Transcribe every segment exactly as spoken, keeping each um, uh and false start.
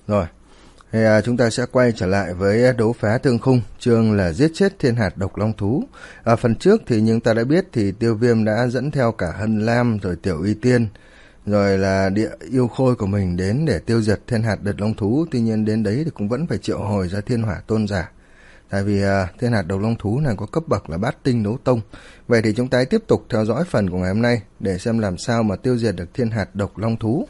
Rồi, thì à, chúng ta sẽ quay trở lại với đấu phá thương khung, chương là giết chết thiên hạt độc long thú. Ở phần trước thì chúng ta đã biết thì Tiêu Viêm đã dẫn theo cả Hân Lam rồi Tiểu Y Tiên, rồi là địa yêu khôi của mình đến để tiêu diệt thiên hạt độc long thú. Tuy nhiên đến đấy thì cũng vẫn phải triệu hồi ra thiên hỏa tôn giả. Tại vì à, thiên hạt độc long thú này có cấp bậc là bát tinh đấu tông. Vậy thì chúng ta tiếp tục theo dõi phần của ngày hôm nay để xem làm sao mà tiêu diệt được thiên hạt độc long thú.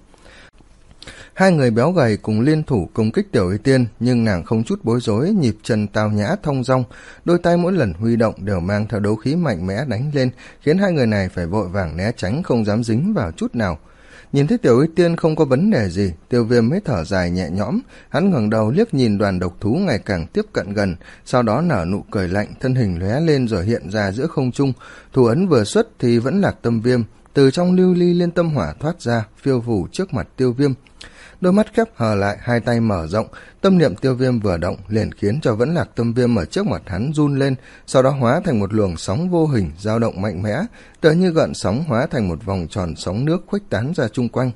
Hai người béo gầy cùng liên thủ công kích Tiểu Y Tiên, nhưng nàng không chút bối rối, nhịp chân tao nhã thông dong, đôi tay mỗi lần huy động đều mang theo đấu khí mạnh mẽ đánh lên, khiến hai người này phải vội vàng né tránh, không dám dính vào chút nào. Nhìn thấy Tiểu Y Tiên không có vấn đề gì, Tiêu Viêm mới thở dài nhẹ nhõm. Hắn ngẩng đầu liếc nhìn đoàn độc thú ngày càng tiếp cận gần, sau đó nở nụ cười lạnh, thân hình lóe lên rồi hiện ra giữa không trung. Thủ ấn vừa xuất thì vẫn Lạc Tâm Viêm từ trong lưu ly liên tâm hỏa thoát ra, phiêu phù trước mặt Tiêu Viêm. Đôi mắt khép hờ lại, hai tay mở rộng, tâm niệm Tiêu Viêm vừa động liền khiến cho Vẫn Lạc Tâm Viêm ở trước mặt hắn run lên, sau đó hóa thành một luồng sóng vô hình dao động mạnh mẽ, tựa như gợn sóng hóa thành một vòng tròn sóng nước khuếch tán ra chung quanh.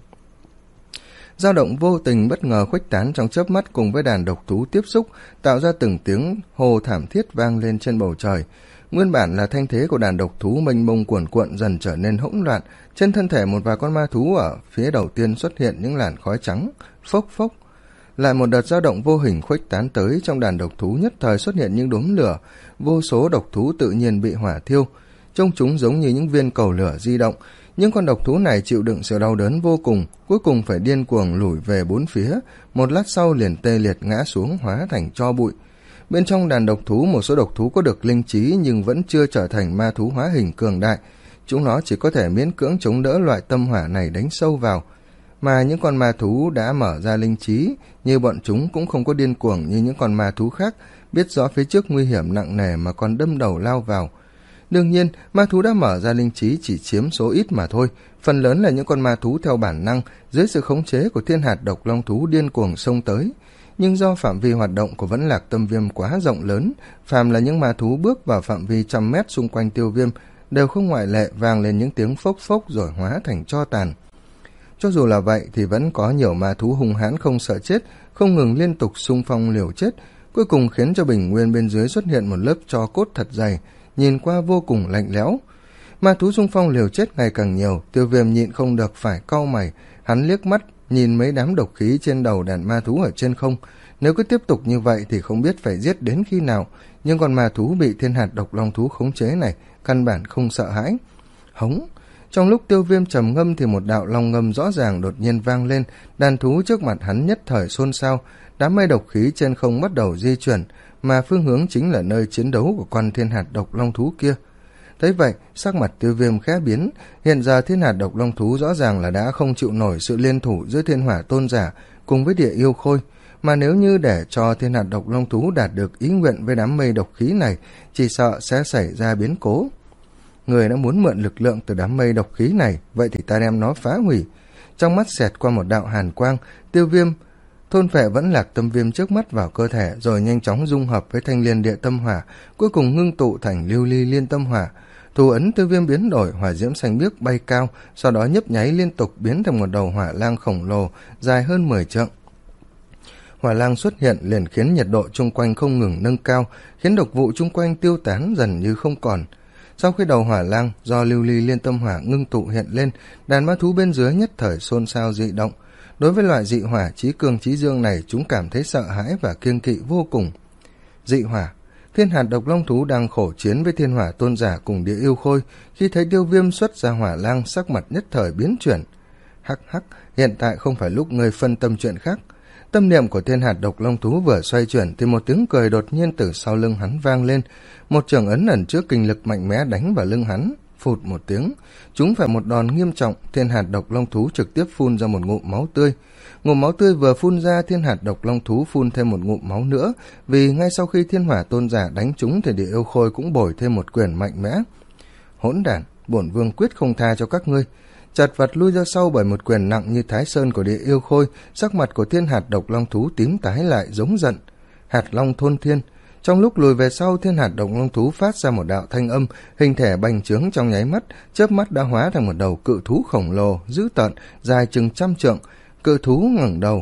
Dao động vô tình bất ngờ khuếch tán trong chớp mắt cùng với đàn độc thú tiếp xúc, tạo ra từng tiếng hô thảm thiết vang lên trên bầu trời. Nguyên bản là thanh thế của đàn độc thú mênh mông cuồn cuộn dần trở nên hỗn loạn, trên thân thể một vài con ma thú ở phía đầu tiên xuất hiện những làn khói trắng, phốc phốc. Lại một đợt dao động vô hình khuếch tán tới, trong đàn độc thú nhất thời xuất hiện những đốm lửa, vô số độc thú tự nhiên bị hỏa thiêu, trông chúng giống như những viên cầu lửa di động. Những con độc thú này chịu đựng sự đau đớn vô cùng, cuối cùng phải điên cuồng lùi về bốn phía, một lát sau liền tê liệt ngã xuống hóa thành tro bụi. Bên trong đàn độc thú, một số độc thú có được linh trí nhưng vẫn chưa trở thành ma thú hóa hình cường đại. Chúng nó chỉ có thể miễn cưỡng chống đỡ loại tâm hỏa này đánh sâu vào. Mà những con ma thú đã mở ra linh trí, như bọn chúng cũng không có điên cuồng như những con ma thú khác, biết rõ phía trước nguy hiểm nặng nề mà còn đâm đầu lao vào. Đương nhiên, ma thú đã mở ra linh trí chỉ chiếm số ít mà thôi, phần lớn là những con ma thú theo bản năng, dưới sự khống chế của thiên hạt độc long thú điên cuồng xông tới. Nhưng do phạm vi hoạt động của Vẫn Lạc Tâm Viêm quá rộng lớn, phàm là những ma thú bước vào phạm vi trăm mét xung quanh Tiêu Viêm đều không ngoại lệ vang lên những tiếng phốc phốc rồi hóa thành tro tàn. Cho dù là vậy thì vẫn có nhiều ma thú hung hãn không sợ chết, không ngừng liên tục xung phong liều chết, cuối cùng khiến cho bình nguyên bên dưới xuất hiện một lớp tro cốt thật dày, nhìn qua vô cùng lạnh lẽo. Ma thú xung phong liều chết ngày càng nhiều, Tiêu Viêm nhịn không được phải cau mày, hắn liếc mắt nhìn mấy đám độc khí trên đầu đàn ma thú ở trên không. Nếu cứ tiếp tục như vậy thì không biết phải giết đến khi nào, nhưng con ma thú bị thiên hạt độc long thú khống chế này căn bản không sợ hãi. Hống! Trong lúc Tiêu Viêm trầm ngâm thì một đạo long ngâm rõ ràng đột nhiên vang lên, đàn thú trước mặt hắn nhất thời xôn xao, đám mây độc khí trên không bắt đầu di chuyển, mà phương hướng chính là nơi chiến đấu của con thiên hạt độc long thú kia. Thấy vậy, sắc mặt Tiêu Viêm khẽ biến, hiện giờ thiên hạt độc long thú rõ ràng là đã không chịu nổi sự liên thủ giữa thiên hỏa tôn giả cùng với địa yêu khôi, mà nếu như để cho thiên hạt độc long thú đạt được ý nguyện với đám mây độc khí này, chỉ sợ sẽ xảy ra biến cố. Người đã muốn mượn lực lượng từ đám mây độc khí này, vậy thì ta đem nó phá hủy. Trong mắt xẹt qua một đạo hàn quang, Tiêu Viêm thôn phệ Vẫn Lạc Tâm Viêm trước mắt vào cơ thể, rồi nhanh chóng dung hợp với thanh liên địa tâm hỏa, cuối cùng ngưng tụ thành lưu ly liên tâm hỏa. Thủ ấn Tiêu Viêm biến đổi, hỏa diễm xanh biếc bay cao, sau đó nhấp nháy liên tục biến thành một đầu hỏa lang khổng lồ dài hơn mười trượng. Hỏa lang xuất hiện liền khiến nhiệt độ chung quanh không ngừng nâng cao, khiến độc vụ chung quanh tiêu tán dần như không còn. Sau khi đầu hỏa lang do lưu ly liên tâm hỏa ngưng tụ hiện lên, đàn ma thú bên dưới nhất thời xôn xao dị động. Đối với loại dị hỏa chí cương chí dương này, chúng cảm thấy sợ hãi và kiêng kỵ vô cùng. Dị hỏa, thiên hạt độc long thú đang khổ chiến với thiên hỏa tôn giả cùng địa yêu khôi, khi thấy Tiêu Viêm xuất ra hỏa lang, sắc mặt nhất thời biến chuyển. Hắc hắc, hiện tại không phải lúc ngươi phân tâm chuyện khác. Tâm niệm của thiên hạt độc long thú vừa xoay chuyển thì một tiếng cười đột nhiên từ sau lưng hắn vang lên, một trường ấn ẩn chứa kinh lực mạnh mẽ đánh vào lưng hắn. Phụt một tiếng, chúng phải một đòn nghiêm trọng, thiên hạt độc long thú trực tiếp phun ra một ngụm máu tươi. Ngụm máu tươi vừa phun ra, thiên hạt độc long thú phun thêm một ngụm máu nữa, vì ngay sau khi thiên hỏa tôn giả đánh chúng thì địa yêu khôi cũng bồi thêm một quyền mạnh mẽ. Hỗn đản, bổn vương quyết không tha cho các ngươi. Chật vật lui ra sau bởi một quyền nặng như thái sơn của địa yêu khôi, sắc mặt của thiên hạt độc long thú tím tái lại giống giận. Hạt long thôn thiên. Trong lúc lùi về sau, thiên hạt độc long thú phát ra một đạo thanh âm, hình thể bành trướng trong nháy mắt, chớp mắt đã hóa thành một đầu cự thú khổng lồ, dữ tợn, dài chừng trăm trượng. Cự thú ngẩng đầu,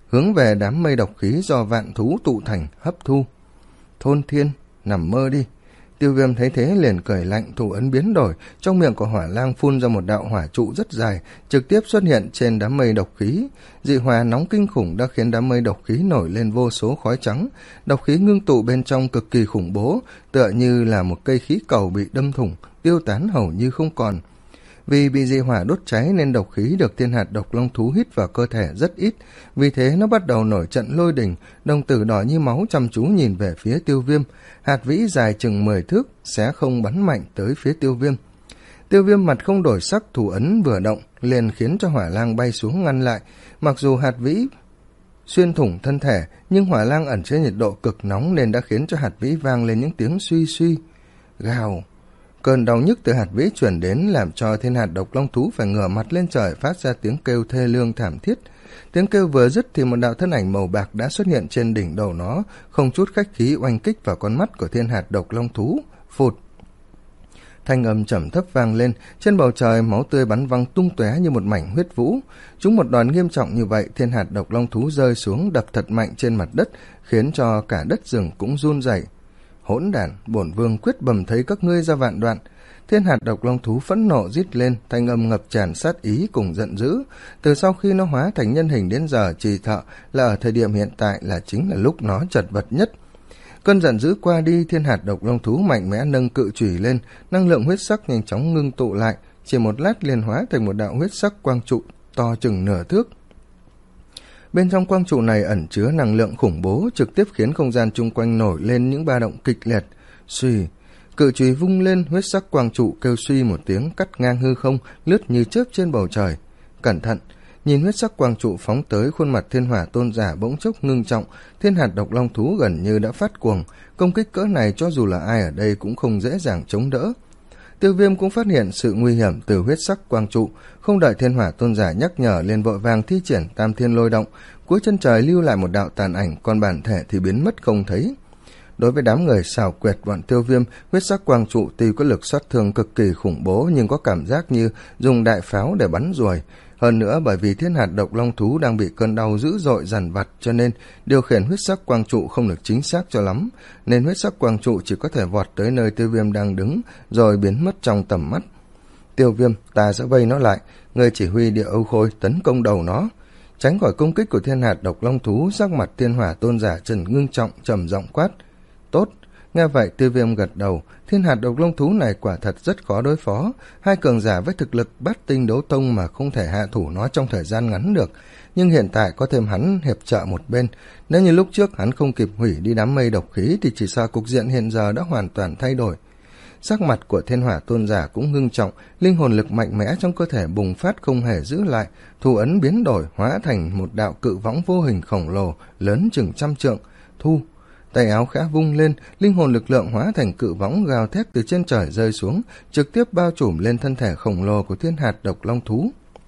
hướng về đám mây độc khí do vạn thú tụ thành hấp thu. Thôn thiên, nằm mơ đi. Tiêu Viêm thấy thế liền cười lạnh, thủ ấn biến đổi, trong miệng của Hỏa Lang phun ra một đạo hỏa trụ rất dài, trực tiếp xuất hiện trên đám mây độc khí. Dị hỏa nóng kinh khủng đã khiến đám mây độc khí nổi lên vô số khói trắng, độc khí ngưng tụ bên trong cực kỳ khủng bố, tựa như là một cây khí cầu bị đâm thủng, tiêu tán hầu như không còn. Vì bị dị hỏa đốt cháy nên độc khí được thiên hạt độc long thú hít vào cơ thể rất ít, vì thế nó bắt đầu nổi trận lôi đình, đồng tử đỏ như máu chăm chú nhìn về phía Tiêu Viêm. Hạt vĩ dài chừng mười thước, xé không bắn mạnh tới phía Tiêu Viêm. Tiêu Viêm mặt không đổi sắc, thủ ấn vừa động, liền khiến cho Hỏa Lang bay xuống ngăn lại. Mặc dù hạt vĩ xuyên thủng thân thể, nhưng Hỏa Lang ẩn chứa nhiệt độ cực nóng nên đã khiến cho hạt vĩ vang lên những tiếng suy suy. Gào! Cơn đau nhức từ hạt vĩ chuyển đến làm cho thiên hạt độc long thú phải ngửa mặt lên trời phát ra tiếng kêu thê lương thảm thiết. Tiếng kêu vừa dứt thì một đạo thân ảnh màu bạc đã xuất hiện trên đỉnh đầu nó, không chút khách khí oanh kích vào con mắt của thiên hạt độc long thú. Phụt! Thanh âm trầm thấp vang lên, trên bầu trời máu tươi bắn văng tung tóe như một mảnh huyết vũ. Chúng một đòn nghiêm trọng như vậy, thiên hạt độc long thú rơi xuống đập thật mạnh trên mặt đất, khiến cho cả đất rừng cũng run rẩy. Hỗn đản, bổn vương quyết bầm thấy các ngươi ra vạn đoạn. Thiên hạt độc long thú phẫn nộ rít lên, thanh âm ngập tràn sát ý cùng giận dữ. Từ sau khi nó hóa thành nhân hình đến giờ, chỉ thợ là ở thời điểm hiện tại là chính là lúc nó chật vật nhất. Cơn giận dữ qua đi, thiên hạt độc long thú mạnh mẽ nâng cự chùy lên, năng lượng huyết sắc nhanh chóng ngưng tụ lại, chỉ một lát liền hóa thành một đạo huyết sắc quang trụ to chừng nửa thước. Bên trong quang trụ này ẩn chứa năng lượng khủng bố, trực tiếp khiến không gian chung quanh nổi lên những ba động kịch liệt. Suy, cự chùy vung lên, huyết sắc quang trụ kêu suy một tiếng, cắt ngang hư không, lướt như chớp trên bầu trời. Cẩn thận! Nhìn huyết sắc quang trụ phóng tới, khuôn mặt thiên hỏa tôn giả bỗng chốc ngưng trọng, thiên hạt độc long thú gần như đã phát cuồng, công kích cỡ này cho dù là ai ở đây cũng không dễ dàng chống đỡ. Tiêu Viêm cũng phát hiện sự nguy hiểm từ huyết sắc quang trụ, không đợi thiên hỏa tôn giả nhắc nhở liền vội vàng thi triển tam thiên lôi động, cuối chân trời lưu lại một đạo tàn ảnh, còn bản thể thì biến mất không thấy. Đối với đám người xảo quyệt bọn Tiêu Viêm, huyết sắc quang trụ tuy có lực sát thương cực kỳ khủng bố nhưng có cảm giác như dùng đại pháo để bắn ruồi. Hơn nữa bởi vì thiên hạt độc long thú đang bị cơn đau dữ dội dằn vặt, cho nên điều khiển huyết sắc quang trụ không được chính xác cho lắm, nên huyết sắc quang trụ chỉ có thể vọt tới nơi Tiêu Viêm đang đứng rồi biến mất trong tầm mắt. Tiêu Viêm, ta sẽ vây nó lại, người chỉ huy Địa Âu Khôi tấn công đầu nó. Tránh khỏi công kích của thiên hạt độc long thú, sắc mặt thiên hỏa tôn giả trần ngưng trọng trầm giọng quát. Tốt! Nghe vậy Tiêu Viêm gật đầu, thiên hạt độc long thú này quả thật rất khó đối phó, hai cường giả với thực lực bát tinh đấu tông mà không thể hạ thủ nó trong thời gian ngắn được, nhưng hiện tại có thêm hắn hiệp trợ một bên, nếu như lúc trước hắn không kịp hủy đi đám mây độc khí thì chỉ sợ cục diện hiện giờ đã hoàn toàn thay đổi. Sắc mặt của thiên hỏa tôn giả cũng ngưng trọng, linh hồn lực mạnh mẽ trong cơ thể bùng phát không hề giữ lại, thủ ấn biến đổi hóa thành một đạo cự võng vô hình khổng lồ lớn chừng trăm trượng. Thu! Tay áo khẽ vung lên, linh hồn lực lượng hóa thành cự võng gào thét từ trên trời rơi xuống, trực tiếp bao trùm lên thân thể khổng lồ của thiên hạt độc long thú.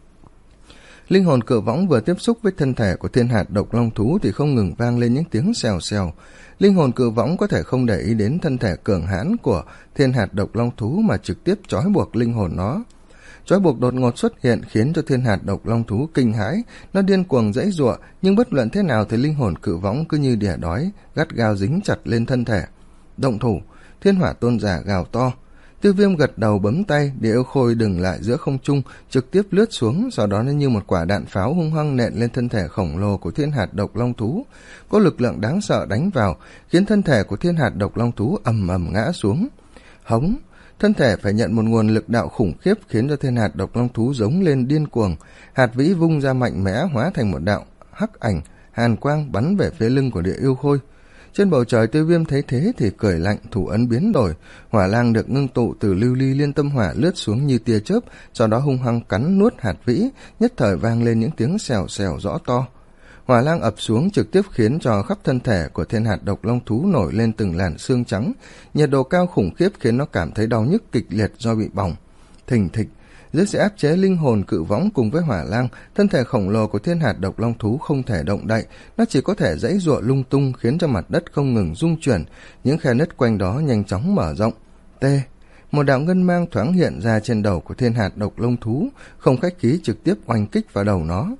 Linh hồn cự võng vừa tiếp xúc với thân thể của thiên hạt độc long thú thì không ngừng vang lên những tiếng xèo xèo. Linh hồn cự võng có thể không để ý đến thân thể cường hãn của thiên hạt độc long thú mà trực tiếp trói buộc linh hồn nó. Trói buộc đột ngột xuất hiện khiến cho thiên hạt độc long thú kinh hãi, nó điên cuồng giãy giụa, nhưng bất luận thế nào thì linh hồn cự võng cứ như đỉa đói, gắt gao dính chặt lên thân thể. Động thủ! Thiên hỏa tôn giả gào to. Tiêu Viêm gật đầu bấm tay, Địa Âu Khôi dừng lại giữa không trung, trực tiếp lướt xuống, sau đó nó như một quả đạn pháo hung hăng nện lên thân thể khổng lồ của thiên hạt độc long thú. Có lực lượng đáng sợ đánh vào, khiến thân thể của thiên hạt độc long thú ầm ầm ngã xuống. Hống! Thân thể phải nhận một nguồn lực đạo khủng khiếp khiến cho thiên hạt độc long thú giống lên điên cuồng. Hạt vĩ vung ra mạnh mẽ hóa thành một đạo hắc ảnh, hàn quang bắn về phía lưng của Địa Âu Khôi. Trên bầu trời Tiêu Viêm thấy thế thì cười lạnh, thủ ấn biến đổi, hỏa lang được ngưng tụ từ lưu ly liên tâm hỏa lướt xuống như tia chớp, sau đó hung hăng cắn nuốt hạt vĩ, nhất thời vang lên những tiếng xèo xèo rõ to. Hỏa lang ập xuống trực tiếp khiến cho khắp thân thể của thiên hạt độc long thú nổi lên từng làn xương trắng, nhiệt độ cao khủng khiếp khiến nó cảm thấy đau nhức kịch liệt do bị bỏng. Thình thịch, dưới sự áp chế linh hồn cự võng cùng với hỏa lang, thân thể khổng lồ của thiên hạt độc long thú không thể động đậy, nó chỉ có thể giãy giụa lung tung khiến cho mặt đất không ngừng rung chuyển, những khe nứt quanh đó nhanh chóng mở rộng. T. Một đạo ngân mang thoáng hiện ra trên đầu của thiên hạt độc long thú, không khách khí trực tiếp oanh kích vào đầu nó.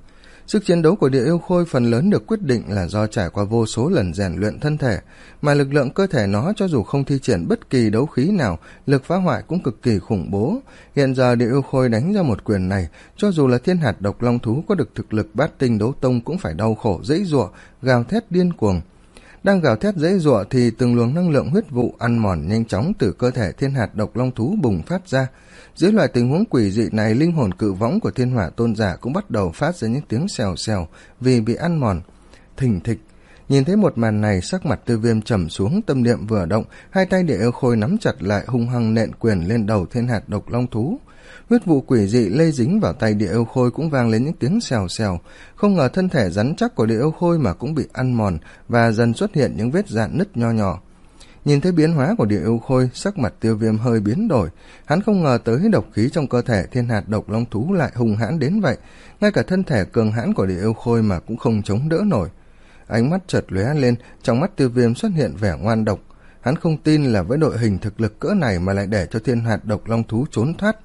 Sức chiến đấu của địa yêu khôi phần lớn được quyết định là do trải qua vô số lần rèn luyện thân thể, mà lực lượng cơ thể nó cho dù không thi triển bất kỳ đấu khí nào, lực phá hoại cũng cực kỳ khủng bố. Hiện giờ địa yêu khôi đánh ra một quyền này, cho dù là thiên hạt độc long thú có được thực lực bát tinh đấu tông cũng phải đau khổ giãy giụa, gào thét điên cuồng. Đang gào thét giãy giụa thì từng luồng năng lượng huyết vụ ăn mòn nhanh chóng từ cơ thể thiên hạt độc long thú bùng phát ra. Dưới loại tình huống quỷ dị này, linh hồn cự võng của thiên hỏa tôn giả cũng bắt đầu phát ra những tiếng xèo xèo vì bị ăn mòn. Thình thịch. Nhìn thấy một màn này, sắc mặt Tiêu Viêm trầm xuống, tâm niệm vừa động, hai tay địa yêu khôi nắm chặt lại, hung hăng nện quyền lên đầu thiên hạt độc long thú. Huyết vụ quỷ dị lây dính vào tay địa yêu khôi cũng vang lên những tiếng xèo xèo. Không ngờ thân thể rắn chắc của địa yêu khôi mà cũng bị ăn mòn và dần xuất hiện những vết rạn nứt nho nhỏ. Nhìn thấy biến hóa của địa yêu khôi, sắc mặt Tiêu Viêm hơi biến đổi. Hắn không ngờ tới độc khí trong cơ thể thiên hạt độc long thú lại hung hãn đến vậy, ngay cả thân thể cường hãn của địa yêu khôi mà cũng không chống đỡ nổi. Ánh mắt chợt lóe lên, trong mắt Tiêu Viêm xuất hiện vẻ ngoan độc. Hắn không tin là với đội hình thực lực cỡ này mà lại để cho thiên hạt độc long thú trốn thoát.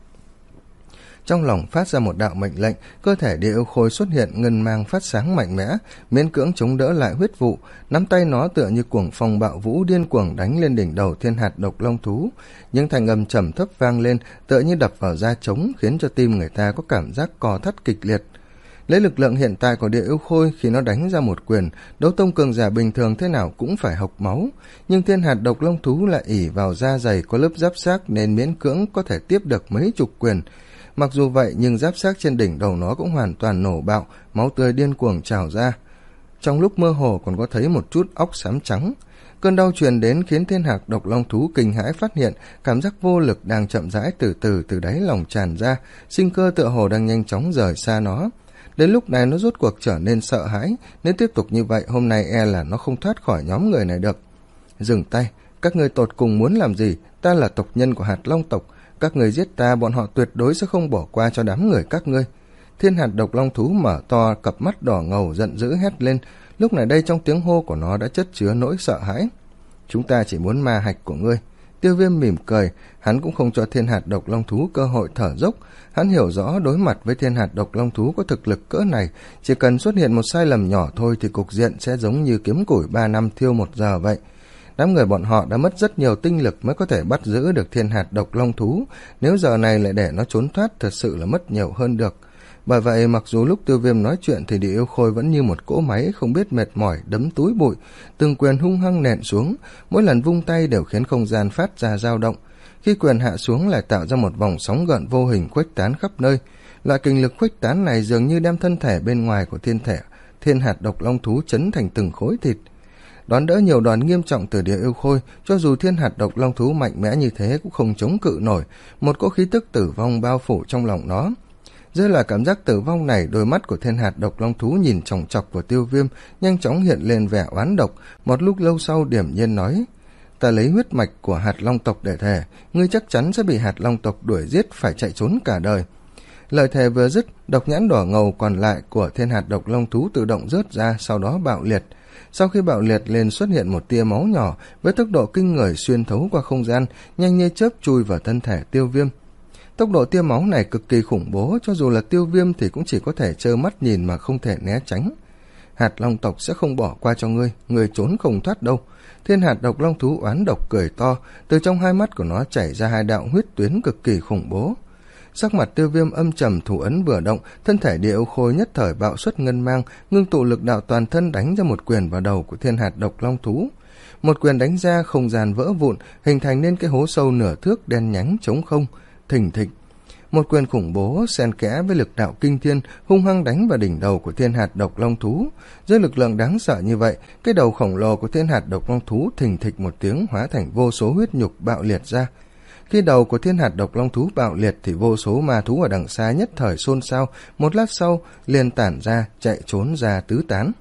Trong lòng phát ra một đạo mệnh lệnh, cơ thể địa yêu khôi xuất hiện ngân mang phát sáng mạnh mẽ, miễn cưỡng chống đỡ lại huyết vụ, nắm tay nó tựa như cuồng phong bạo vũ điên cuồng đánh lên đỉnh đầu thiên hạt độc long thú. Những thanh âm trầm thấp vang lên, tựa như đập vào da trống, khiến cho tim người ta có cảm giác co thắt kịch liệt. Lấy lực lượng hiện tại của địa yêu khôi, khi nó đánh ra một quyền, đấu tông cường giả bình thường thế nào cũng phải hộc máu, nhưng thiên hạt độc long thú lại ỷ vào da dày có lớp giáp xác nên miễn cưỡng có thể tiếp được mấy chục quyền. Mặc dù vậy nhưng giáp xác trên đỉnh đầu nó cũng hoàn toàn nổ bạo, máu tươi điên cuồng trào ra. Trong lúc mơ hồ còn có thấy một chút óc xám trắng. Cơn đau truyền đến khiến thiên hạt độc long thú kinh hãi phát hiện cảm giác vô lực đang chậm rãi từ từ từ đáy lòng tràn ra, sinh cơ tựa hồ đang nhanh chóng rời xa nó. Đến lúc này nó rốt cuộc trở nên sợ hãi, nếu tiếp tục như vậy hôm nay e là nó không thoát khỏi nhóm người này được. Dừng tay, các ngươi tột cùng muốn làm gì? Ta là tộc nhân của hạt long tộc, các người giết ta, bọn họ tuyệt đối sẽ không bỏ qua cho đám người các ngươi. Thiên hạt độc long thú mở to cặp mắt đỏ ngầu giận dữ hét lên, lúc này đây trong tiếng hô của nó đã chất chứa nỗi sợ hãi. Chúng ta chỉ muốn ma hạch của ngươi. Tiêu Viêm mỉm cười, hắn cũng không cho thiên hạt độc long thú cơ hội thở dốc. Hắn hiểu rõ đối mặt với thiên hạt độc long thú có thực lực cỡ này, chỉ cần xuất hiện một sai lầm nhỏ thôi thì cục diện sẽ giống như kiếm củi ba năm thiêu một giờ vậy. Đám người bọn họ đã mất rất nhiều tinh lực mới có thể bắt giữ được thiên hạt độc long thú, nếu giờ này lại để nó trốn thoát thật sự là mất nhiều hơn được. Bởi vậy mặc dù lúc Tiêu Viêm nói chuyện thì địa yêu khôi vẫn như một cỗ máy không biết mệt mỏi đấm túi bụi, từng quyền hung hăng nện xuống, mỗi lần vung tay đều khiến không gian phát ra dao động. Khi quyền hạ xuống lại tạo ra một vòng sóng gợn vô hình khuếch tán khắp nơi. Loại kinh lực khuếch tán này dường như đem thân thể bên ngoài của thiên thể thiên hạt độc long thú chấn thành từng khối thịt. Đón đỡ nhiều đòn nghiêm trọng từ địa yêu khôi, cho dù thiên hạt độc long thú mạnh mẽ như thế cũng không chống cự nổi, một cỗ khí tức tử vong bao phủ trong lòng nó. Dưới là cảm giác tử vong này, đôi mắt của thiên hạt độc long thú nhìn chòng chọc vào Tiêu Viêm, nhanh chóng hiện lên vẻ oán độc. Một lúc lâu sau điểm nhiên nói, ta lấy huyết mạch của hạt long tộc để thề, ngươi chắc chắn sẽ bị hạt long tộc đuổi giết, phải chạy trốn cả đời. Lời thề vừa dứt, độc nhãn đỏ ngầu còn lại của thiên hạt độc long thú tự động rớt ra, sau đó bạo liệt. Sau khi bạo liệt lên xuất hiện một tia máu nhỏ với tốc độ kinh người xuyên thấu qua không gian, nhanh như chớp chui vào thân thể Tiêu Viêm. Tốc độ tia máu này cực kỳ khủng bố, cho dù là Tiêu Viêm thì cũng chỉ có thể trơ mắt nhìn mà không thể né tránh. Hạt long tộc sẽ không bỏ qua cho ngươi, ngươi trốn không thoát đâu. Thiên hạt độc long thú oán độc cười to, từ trong hai mắt của nó chảy ra hai đạo huyết tuyến cực kỳ khủng bố. Sắc mặt Tiêu Viêm âm trầm, thủ ấn vừa động, thân thể địa yêu khôi nhất thời bạo xuất ngân mang, ngưng tụ lực đạo toàn thân đánh ra một quyền vào đầu của thiên hạt độc long thú. Một quyền đánh ra, không gian vỡ vụn, hình thành nên cái hố sâu nửa thước đen nhánh trống không. Thình thịch, một quyền khủng bố xen kẽ với lực đạo kinh thiên hung hăng đánh vào đỉnh đầu của thiên hạt độc long thú. Dưới lực lượng đáng sợ như vậy, cái đầu khổng lồ của thiên hạt độc long thú thình thịch một tiếng hóa thành vô số huyết nhục bạo liệt ra. Khi đầu của thiên hạt độc long thú bạo liệt thì vô số ma thú ở đằng xa nhất thời xôn xao, một lát sau liền tản ra chạy trốn ra tứ tán.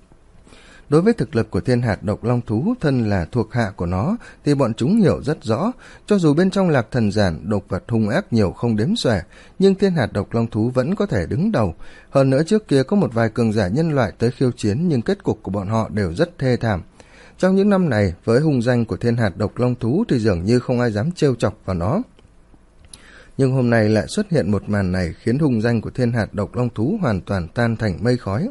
Đối với thực lực của thiên hạt độc long thú, thân là thuộc hạ của nó, thì bọn chúng hiểu rất rõ. Cho dù bên trong lạc thần giản, độc vật hung ác nhiều không đếm xuể, nhưng thiên hạt độc long thú vẫn có thể đứng đầu. Hơn nữa trước kia có một vài cường giả nhân loại tới khiêu chiến, nhưng kết cục của bọn họ đều rất thê thảm. Trong những năm này, với hung danh của thiên hạt độc long thú thì dường như không ai dám trêu chọc vào nó. Nhưng hôm nay lại xuất hiện một màn này khiến hung danh của thiên hạt độc long thú hoàn toàn tan thành mây khói.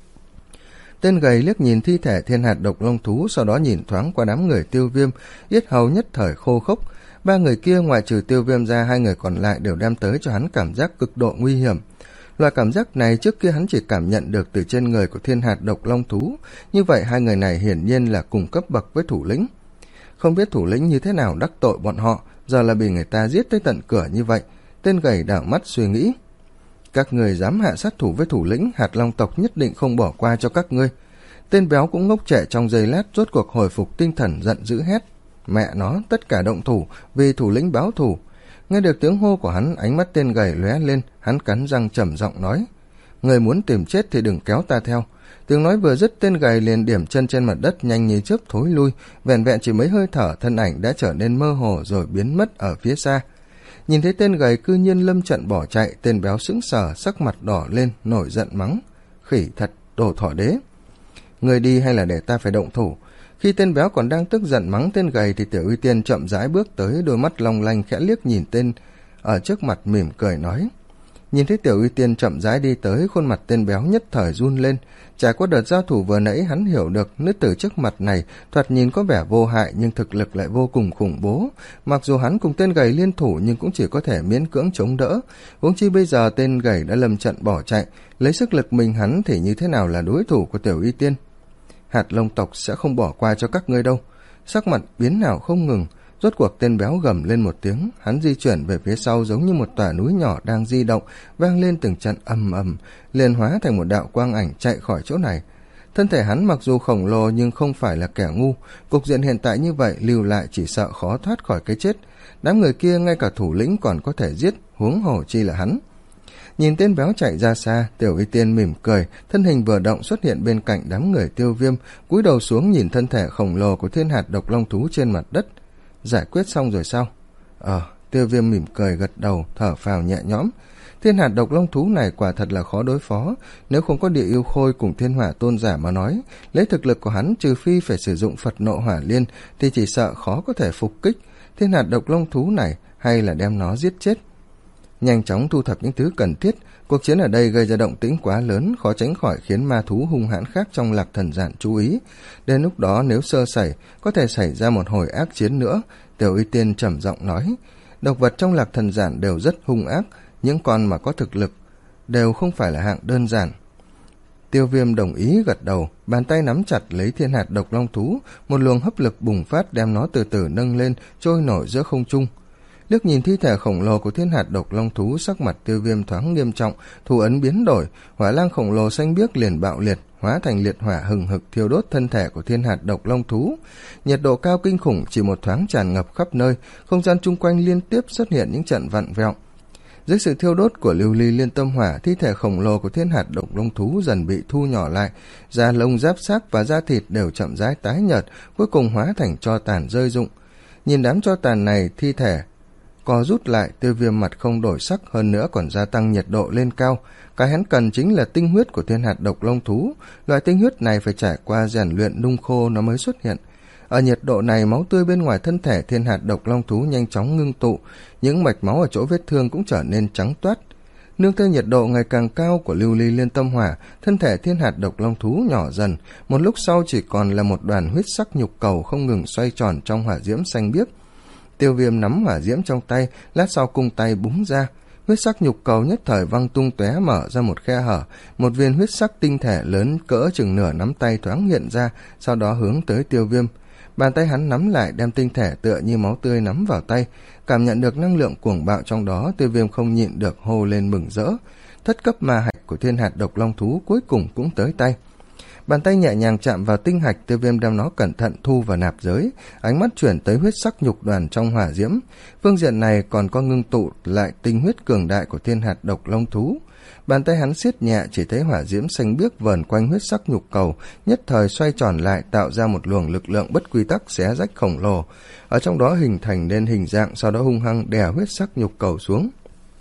Tên gầy liếc nhìn thi thể thiên hạt độc long thú, sau đó nhìn thoáng qua đám người Tiêu Viêm, yết hầu nhất thời khô khốc. Ba người kia ngoại trừ Tiêu Viêm ra, hai người còn lại đều đem tới cho hắn cảm giác cực độ nguy hiểm. Loại cảm giác này trước kia hắn chỉ cảm nhận được từ trên người của thiên hạt độc long thú, như vậy hai người này hiển nhiên là cùng cấp bậc với thủ lĩnh. Không biết thủ lĩnh như thế nào đắc tội bọn họ, giờ là bị người ta giết tới tận cửa như vậy. Tên gầy đảo mắt suy nghĩ. Các người dám hạ sát thủ với thủ lĩnh, hạt long tộc nhất định không bỏ qua cho các ngươi. Tên béo cũng ngốc trệ trong giây lát, rốt cuộc hồi phục tinh thần, giận dữ hét. Mẹ nó, tất cả động thủ, vì thủ lĩnh báo thù. Nghe được tiếng hô của hắn, ánh mắt tên gầy lóe lên, hắn cắn răng trầm giọng nói. Người muốn tìm chết thì đừng kéo ta theo. Tiếng nói vừa dứt, tên gầy liền điểm chân trên mặt đất, nhanh như chớp thối lui, vẻn vẹn chỉ mấy hơi thở, thân ảnh đã trở nên mơ hồ rồi biến mất ở phía xa. Nhìn thấy tên gầy cư nhiên lâm trận bỏ chạy, tên béo sững sờ, sắc mặt đỏ lên, nổi giận mắng. Khỉ thật, đồ thỏ đế. Người đi hay là để ta phải động thủ? Khi tên béo còn đang tức giận mắng tên gầy thì Tiểu Uy Tiên chậm rãi bước tới, đôi mắt long lanh khẽ liếc nhìn tên ở trước mặt, mỉm cười nói. Nhìn thấy Tiểu Uy Tiên chậm rãi đi tới, khuôn mặt tên béo nhất thời run lên. Trải qua đợt giao thủ vừa nãy, hắn hiểu được nữ tử trước mặt này thoạt nhìn có vẻ vô hại nhưng thực lực lại vô cùng khủng bố. Mặc dù hắn cùng tên gầy liên thủ nhưng cũng chỉ có thể miễn cưỡng chống đỡ. Huống chi bây giờ tên gầy đã lâm trận bỏ chạy, lấy sức lực mình hắn thì như thế nào là đối thủ của Tiểu Uy Tiên? Hạt Long tộc sẽ không bỏ qua cho các ngươi đâu. Sắc mặt biến nào không ngừng. Rốt cuộc tên béo gầm lên một tiếng, hắn di chuyển về phía sau giống như một tòa núi nhỏ đang di động, vang lên từng trận ầm ầm, liền hóa thành một đạo quang ảnh chạy khỏi chỗ này. Thân thể hắn mặc dù khổng lồ nhưng không phải là kẻ ngu, cục diện hiện tại như vậy lưu lại chỉ sợ khó thoát khỏi cái chết. Đám người kia ngay cả thủ lĩnh còn có thể giết, huống hồ chi là hắn. Nhìn tên béo chạy ra xa, Tiểu Uy Tiên mỉm cười, thân hình vừa động xuất hiện bên cạnh đám người Tiêu Viêm, cúi đầu xuống nhìn thân thể khổng lồ của thiên hạt độc long thú trên mặt đất. Giải quyết xong rồi sao? Ờ, Tiêu Viêm mỉm cười gật đầu, thở phào nhẹ nhõm. Thiên hạt độc long thú này quả thật là khó đối phó, nếu không có Địa Yêu Khôi cùng Thiên Hỏa Tôn giả mà nói, lấy thực lực của hắn trừ phi phải sử dụng Phật Nộ Hỏa Liên thì chỉ sợ khó có thể phục kích thiên hạt độc long thú này, hay là đem nó giết chết. Nhanh chóng thu thập những thứ cần thiết, cuộc chiến ở đây gây ra động tĩnh quá lớn, khó tránh khỏi khiến ma thú hung hãn khác trong Lạc Thần Giản chú ý. Đến lúc đó nếu sơ sẩy, có thể xảy ra một hồi ác chiến nữa. Tiểu Uy Tiên trầm giọng nói, độc vật trong Lạc Thần Giản đều rất hung ác, những con mà có thực lực đều không phải là hạng đơn giản. Tiêu Viêm đồng ý gật đầu, bàn tay nắm chặt lấy thiên hạt độc long thú, một luồng hấp lực bùng phát đem nó từ từ nâng lên, trôi nổi giữa không trung. Liếc nhìn thi thể khổng lồ của thiên hạt độc long thú, sắc mặt Tiêu Viêm thoáng nghiêm trọng, thủ ấn biến đổi, hỏa lang khổng lồ xanh biếc liền bạo liệt, hóa thành liệt hỏa hừng hực thiêu đốt thân thể của thiên hạt độc long thú. Nhiệt độ cao kinh khủng chỉ một thoáng tràn ngập khắp nơi, không gian chung quanh liên tiếp xuất hiện những trận vặn vẹo. Dưới sự thiêu đốt của lưu ly liên tâm hỏa, thi thể khổng lồ của thiên hạt độc long thú dần bị thu nhỏ lại, da lông giáp xác và da thịt đều chậm rãi tái nhợt, cuối cùng hóa thành tro tàn rơi rụng. Nhìn đám tro tàn này, thi thể co rút lại, Tiêu Viêm mặt không đổi sắc, hơn nữa còn gia tăng nhiệt độ lên cao. Cái hắn cần chính là tinh huyết của thiên hạt độc long thú, loại tinh huyết này phải trải qua rèn luyện nung khô nó mới xuất hiện. Ở nhiệt độ này, máu tươi bên ngoài thân thể thiên hạt độc long thú nhanh chóng ngưng tụ, những mạch máu ở chỗ vết thương cũng trở nên trắng toát. Nương theo nhiệt độ ngày càng cao của lưu ly liên tâm hỏa, thân thể thiên hạt độc long thú nhỏ dần, một lúc sau chỉ còn là một đoàn huyết sắc nhục cầu không ngừng xoay tròn trong hỏa diễm xanh biếc. Tiêu Viêm nắm hỏa diễm trong tay, lát sau cung tay búng ra, huyết sắc nhục cầu nhất thời văng tung tóe, mở ra một khe hở, một viên huyết sắc tinh thể lớn cỡ chừng nửa nắm tay thoáng hiện ra, sau đó hướng tới Tiêu Viêm. Bàn tay hắn nắm lại, đem tinh thể tựa như máu tươi nắm vào tay, cảm nhận được năng lượng cuồng bạo trong đó, Tiêu Viêm không nhịn được hô lên mừng rỡ. Thất cấp ma hạch của thiên hạt độc long thú cuối cùng cũng tới tay. Bàn tay nhẹ nhàng chạm vào tinh hạch, Tiêu Viêm đem nó cẩn thận thu vào nạp giới, ánh mắt chuyển tới huyết sắc nhục đoàn trong hỏa diễm. Phương diện này còn có ngưng tụ lại tinh huyết cường đại của thiên hạt độc long thú. Bàn tay hắn siết nhẹ, chỉ thấy hỏa diễm xanh biếc vờn quanh huyết sắc nhục cầu, nhất thời xoay tròn lại, tạo ra một luồng lực lượng bất quy tắc xé rách khổng lồ, ở trong đó hình thành nên hình dạng, sau đó hung hăng đè huyết sắc nhục cầu xuống.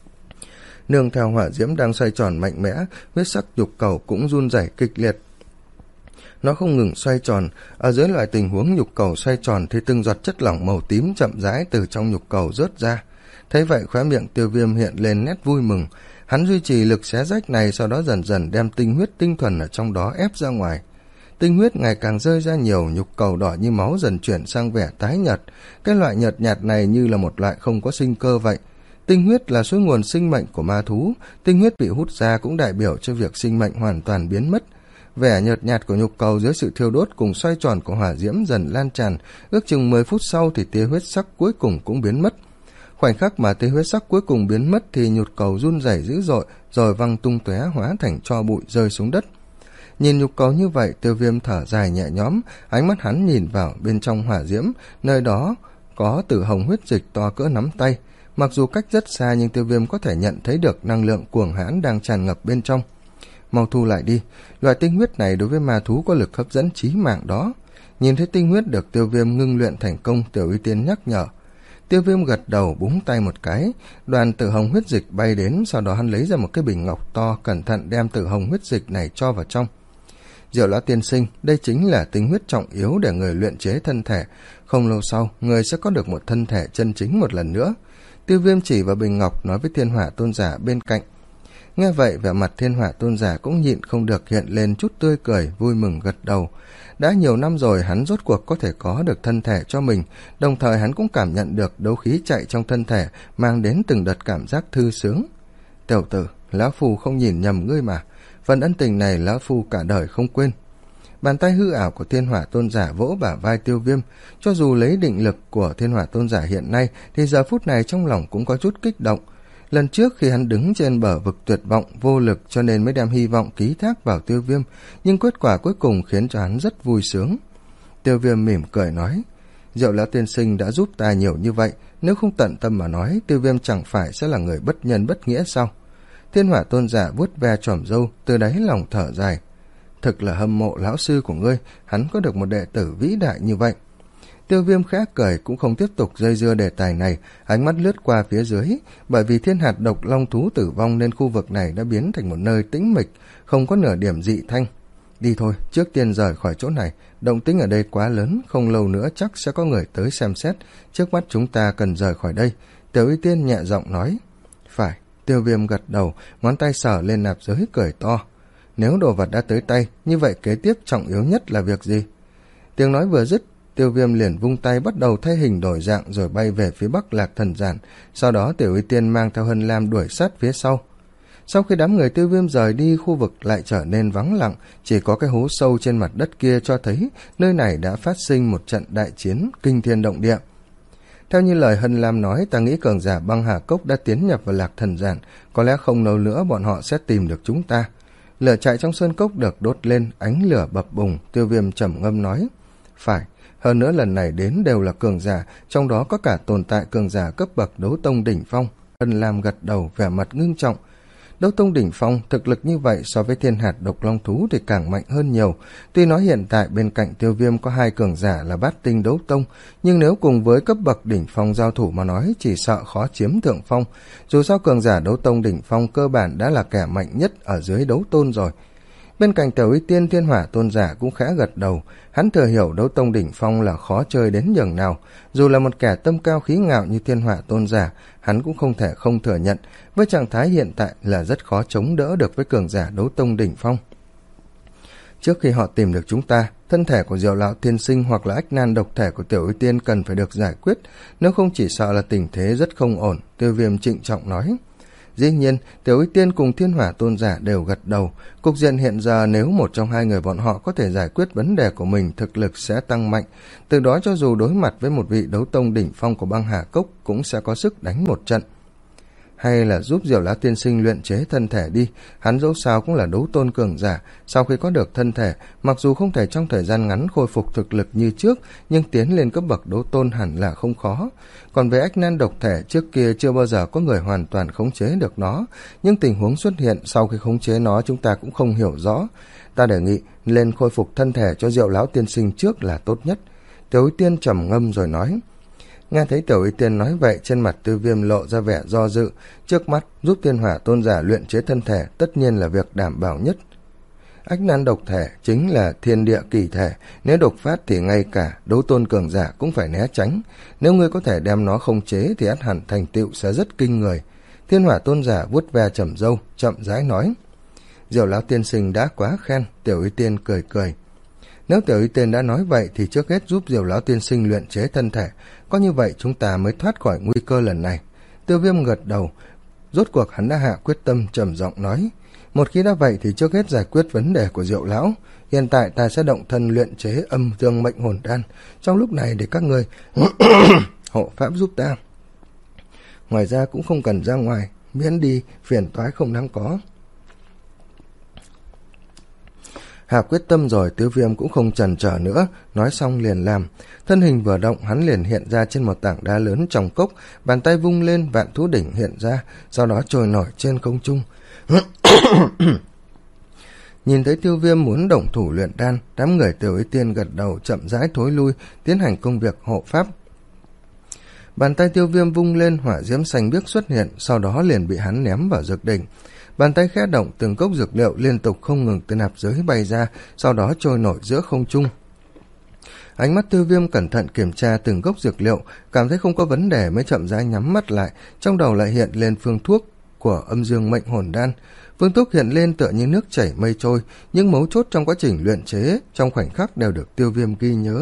Nương theo hỏa diễm đang xoay tròn mạnh mẽ, huyết sắc nhục cầu cũng run rẩy kịch liệt. Nó không ngừng xoay tròn, ở dưới loại tình huống nhục cầu xoay tròn thì từng giọt chất lỏng màu tím chậm rãi từ trong nhục cầu rớt ra. Thấy vậy khóe miệng Tiêu Viêm hiện lên nét vui mừng. Hắn duy trì lực xé rách này, sau đó dần dần đem tinh huyết tinh thuần ở trong đó ép ra ngoài. Tinh huyết ngày càng rơi ra nhiều, nhục cầu đỏ như máu dần chuyển sang vẻ tái nhợt. Cái loại nhợt nhạt này như là một loại không có sinh cơ vậy. Tinh huyết là suối nguồn sinh mệnh của ma thú, tinh huyết bị hút ra cũng đại biểu cho việc sinh mệnh hoàn toàn biến mất. Vẻ nhợt nhạt của nhục cầu dưới sự thiêu đốt cùng xoay tròn của hỏa diễm dần lan tràn, ước chừng mười phút sau thì tia huyết sắc cuối cùng cũng biến mất. Khoảnh khắc mà tia huyết sắc cuối cùng biến mất thì nhục cầu run rẩy dữ dội, rồi văng tung tóe hóa thành tro bụi rơi xuống đất. Nhìn nhục cầu như vậy, Tiêu Viêm thở dài nhẹ nhõm, ánh mắt hắn nhìn vào bên trong hỏa diễm, nơi đó có tử hồng huyết dịch to cỡ nắm tay. Mặc dù cách rất xa nhưng Tiêu Viêm có thể nhận thấy được năng lượng cuồng hãn đang tràn ngập bên trong. Mau thu lại đi, loại tinh huyết này đối với ma thú có lực hấp dẫn chí mạng đó. Nhìn thấy tinh huyết được Tiêu Viêm ngưng luyện thành công, Tiểu Y Tiên nhắc nhở. Tiêu Viêm gật đầu búng tay một cái, đoàn tử hồng huyết dịch bay đến, sau đó hắn lấy ra một cái bình ngọc to, cẩn thận đem tử hồng huyết dịch này cho vào trong. Diệu Lão tiên sinh, đây chính là tinh huyết trọng yếu để người luyện chế thân thể, không lâu sau người sẽ có được một thân thể chân chính một lần nữa. Tiêu Viêm chỉ vào bình ngọc nói với Thiên Hỏa Tôn giả bên cạnh. Nghe vậy vẻ mặt Thiên Hỏa Tôn giả cũng nhịn không được hiện lên chút tươi cười, vui mừng gật đầu. Đã nhiều năm rồi hắn rốt cuộc có thể có được thân thể cho mình, đồng thời hắn cũng cảm nhận được đấu khí chạy trong thân thể mang đến từng đợt cảm giác thư sướng. Tiểu tử, lão phu không nhìn nhầm ngươi mà, phần ân tình này lão phu cả đời không quên. Bàn tay hư ảo của Thiên Hỏa Tôn giả vỗ bả vai Tiêu Viêm, cho dù lấy định lực của Thiên Hỏa Tôn giả hiện nay thì giờ phút này trong lòng cũng có chút kích động. Lần trước khi hắn đứng trên bờ vực tuyệt vọng, vô lực cho nên mới đem hy vọng ký thác vào Tiêu Viêm, nhưng kết quả cuối cùng khiến cho hắn rất vui sướng. Tiêu Viêm mỉm cười nói, Diệu Lão tiên sinh đã giúp ta nhiều như vậy, nếu không tận tâm mà nói, Tiêu Viêm chẳng phải sẽ là người bất nhân bất nghĩa sao? Thiên Hỏa Tôn giả vuốt ve chòm râu, từ đáy lòng thở dài. Thực là hâm mộ lão sư của ngươi, hắn có được một đệ tử vĩ đại như vậy. Tiêu Viêm khẽ cười cũng không tiếp tục dây dưa đề tài này, ánh mắt lướt qua phía dưới, bởi vì thiên hạt độc long thú tử vong nên khu vực này đã biến thành một nơi tĩnh mịch, không có nửa điểm dị thanh. Đi thôi, trước tiên rời khỏi chỗ này, động tĩnh ở đây quá lớn, không lâu nữa chắc sẽ có người tới xem xét, trước mắt chúng ta cần rời khỏi đây. Tiểu Y Tiên nhẹ giọng nói. Phải. Tiêu Viêm gật đầu, ngón tay sờ lên nạp giới cười to. Nếu đồ vật đã tới tay, như vậy kế tiếp trọng yếu nhất là việc gì? Tiếng nói vừa dứt, Tiêu Viêm liền vung tay bắt đầu thay hình đổi dạng rồi bay về phía bắc Lạc Thần Giản, sau đó Tiểu Y Tiên mang theo Hân Lam đuổi sát phía sau. Sau khi đám người Tiêu Viêm rời đi, khu vực lại trở nên vắng lặng, chỉ có cái hố sâu trên mặt đất kia cho thấy nơi này đã phát sinh một trận đại chiến kinh thiên động địa. Theo như lời Hân Lam nói, ta nghĩ cường giả băng hà cốc đã tiến nhập vào Lạc Thần Giản, có lẽ không lâu nữa bọn họ sẽ tìm được chúng ta. Lửa chạy trong sơn cốc được đốt lên, ánh lửa bập bùng. Tiêu Viêm trầm ngâm nói. Phải, hơn nữa lần này đến đều là cường giả, trong đó có cả tồn tại cường giả cấp bậc đấu tông đỉnh phong. Hân Lam gật đầu, vẻ mặt ngưng trọng. Đấu tông đỉnh phong, thực lực như vậy so với thiên hạt độc long thú thì càng mạnh hơn nhiều. Tuy nói hiện tại bên cạnh Tiêu Viêm có hai cường giả là bát tinh đấu tông, nhưng nếu cùng với cấp bậc đỉnh phong giao thủ mà nói, chỉ sợ khó chiếm thượng phong. Dù sao cường giả đấu tông đỉnh phong cơ bản đã là kẻ mạnh nhất ở dưới đấu tôn rồi. Bên cạnh Tiểu Y Tiên, Thiên Hỏa Tôn giả cũng khẽ gật đầu, hắn thừa hiểu đấu tông đỉnh phong là khó chơi đến nhường nào. Dù là một kẻ tâm cao khí ngạo như Thiên Hỏa Tôn giả, hắn cũng không thể không thừa nhận, với trạng thái hiện tại là rất khó chống đỡ được với cường giả đấu tông đỉnh phong. Trước khi họ tìm được chúng ta, thân thể của Diệu Lão tiên sinh hoặc là ách nan độc thể của Tiểu Y Tiên cần phải được giải quyết, nếu không chỉ sợ là tình thế rất không ổn. Tiêu Viêm trịnh trọng nói. Dĩ nhiên, Tiểu Y Tiên cùng Thiên Hỏa Tôn giả đều gật đầu. Cục diện hiện giờ nếu một trong hai người bọn họ có thể giải quyết vấn đề của mình, thực lực sẽ tăng mạnh. Từ đó cho dù đối mặt với một vị đấu tông đỉnh phong của băng hà cốc cũng sẽ có sức đánh một trận. Hay là giúp Diệu Lão tiên sinh luyện chế thân thể đi, hắn dẫu sao cũng là đấu tôn cường giả, sau khi có được thân thể, mặc dù không thể trong thời gian ngắn khôi phục thực lực như trước, nhưng tiến lên cấp bậc đấu tôn hẳn là không khó. Còn về ách nan độc thể, trước kia chưa bao giờ có người hoàn toàn khống chế được nó, nhưng tình huống xuất hiện sau khi khống chế nó chúng ta cũng không hiểu rõ. Ta đề nghị lên khôi phục thân thể cho Diệu Lão tiên sinh trước là tốt nhất. Tiểu Y Tiên trầm ngâm rồi nói. Nghe thấy Tiểu Y Tiên nói vậy, trên mặt Tiêu Viêm lộ ra vẻ do dự. Trước mắt giúp Thiên Hỏa Tôn giả luyện chế thân thể tất nhiên là việc đảm bảo nhất. Ách nan độc thể chính là thiên địa kỳ thể, nếu độc phát thì ngay cả đấu tôn cường giả cũng phải né tránh. Nếu ngươi có thể đem nó khống chế thì ắt hẳn thành tựu sẽ rất kinh người. Thiên hỏa tôn giả vuốt ve trầm râu, chậm rãi nói. Diệu lão tiên sinh đã quá khen. Tiểu Y Tiên cười cười. Nếu Tiểu Y Tiên đã nói vậy thì trước hết giúp Diệu lão tiên sinh luyện chế thân thể, có như vậy chúng ta mới thoát khỏi nguy cơ lần này. Tiêu Viêm gật đầu. Rốt cuộc hắn đã hạ quyết tâm, trầm giọng nói. Một khi đã vậy thì trước hết giải quyết vấn đề của Diệu lão. Hiện tại ta sẽ động thân luyện chế âm dương mệnh hồn đan, trong lúc này để các ngươi hộ pháp giúp ta. Ngoài ra cũng không cần ra ngoài, miễn đi phiền toái không đáng có. Hạ quyết tâm rồi, Tiêu Viêm cũng không chần chờ nữa, nói xong liền làm. Thân hình vừa động, hắn liền hiện ra trên một tảng đá lớn trong cốc, bàn tay vung lên, vạn thú đỉnh hiện ra, sau đó trôi nổi trên không trung. Nhìn thấy Tiêu Viêm muốn động thủ luyện đan, đám người Tiểu Y Tiên gật đầu chậm rãi thối lui, tiến hành công việc hộ pháp. Bàn tay Tiêu Viêm vung lên, hỏa diễm xanh biếc xuất hiện, sau đó liền bị hắn ném vào dược đỉnh. Bàn tay khẽ động, từng cốc dược liệu liên tục không ngừng từ nạp giới bay ra, sau đó trôi nổi giữa không trung. Ánh mắt Tiêu Viêm cẩn thận kiểm tra từng gốc dược liệu, cảm thấy không có vấn đề mới chậm rãi nhắm mắt lại, trong đầu lại hiện lên phương thuốc của âm dương mệnh hồn đan. Phương thuốc hiện lên tựa như nước chảy mây trôi, nhưng mấu chốt trong quá trình luyện chế trong khoảnh khắc đều được Tiêu Viêm ghi nhớ.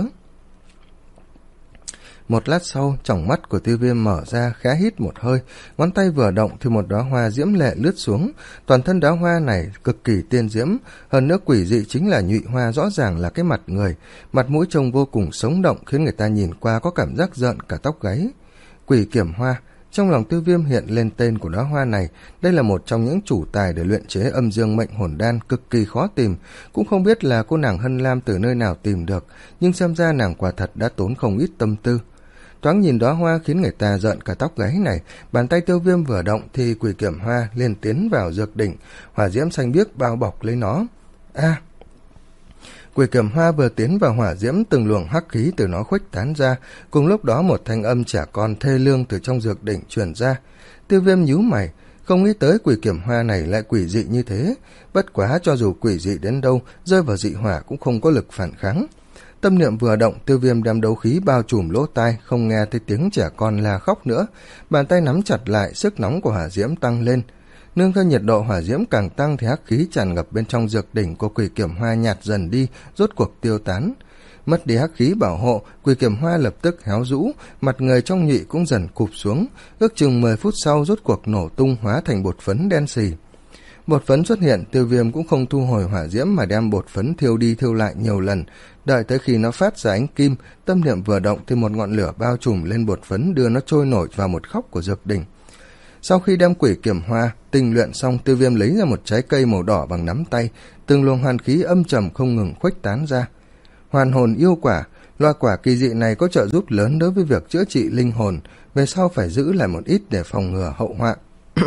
Một lát sau, tròng mắt của Tiêu Viêm mở ra, khẽ hít một hơi, ngón tay vừa động thì một đóa hoa diễm lệ lướt xuống. Toàn thân đóa hoa này cực kỳ tiên diễm, hơn nữa quỷ dị chính là nhụy hoa rõ ràng là cái mặt người, mặt mũi trông vô cùng sống động, khiến người ta nhìn qua có cảm giác rợn cả tóc gáy. Quỷ kiểm hoa. Trong lòng Tiêu Viêm hiện lên tên của đóa hoa này, đây là một trong những chủ tài để luyện chế âm dương mệnh hồn đan, cực kỳ khó tìm, cũng không biết là cô nàng Hân Lam từ nơi nào tìm được, nhưng xem ra nàng quả thật đã tốn không ít tâm tư. Thoáng nhìn đóa hoa khiến người ta rợn cả tóc gáy này, bàn tay Tiêu Viêm vừa động thì quỷ kiểm hoa liền tiến vào dược đỉnh, hỏa diễm xanh biếc bao bọc lấy nó. A! À, quỷ kiểm hoa vừa tiến vào hỏa diễm, từng luồng hắc khí từ nó khuếch tán ra, cùng lúc đó một thanh âm trẻ con thê lương từ trong dược đỉnh truyền ra. Tiêu Viêm nhíu mày, không nghĩ tới quỷ kiểm hoa này lại quỷ dị như thế, bất quá cho dù quỷ dị đến đâu, rơi vào dị hỏa cũng không có lực phản kháng. Tâm niệm vừa động, Tiêu Viêm đem đấu khí bao trùm lỗ tai, không nghe thấy tiếng trẻ con la khóc nữa. Bàn tay nắm chặt lại, sức nóng của hỏa diễm tăng lên. Nương theo nhiệt độ hỏa diễm càng tăng thì hắc khí tràn ngập bên trong dược đỉnh của quỷ kiểm hoa nhạt dần đi, rốt cuộc tiêu tán. Mất đi hắc khí bảo hộ, quỷ kiểm hoa lập tức héo rũ, mặt người trong nhụy cũng dần cụp xuống. Ước chừng mười phút sau rốt cuộc nổ tung, hóa thành bột phấn đen xì. Bột phấn xuất hiện, Tiêu Viêm cũng không thu hồi hỏa diễm mà đem bột phấn thiêu đi thiêu lại nhiều lần. Đợi tới khi nó phát ra ánh kim, tâm niệm vừa động thì một ngọn lửa bao trùm lên bột phấn, đưa nó trôi nổi vào một góc của dược đỉnh. Sau khi đem quỷ kiểm hoa tinh luyện xong, Tiêu Viêm lấy ra một trái cây màu đỏ bằng nắm tay, từng luồng hoàn khí âm trầm không ngừng khuếch tán ra. Hoàn hồn yêu quả, loại quả kỳ dị này có trợ giúp lớn đối với việc chữa trị linh hồn, về sau phải giữ lại một ít để phòng ngừa hậu họa.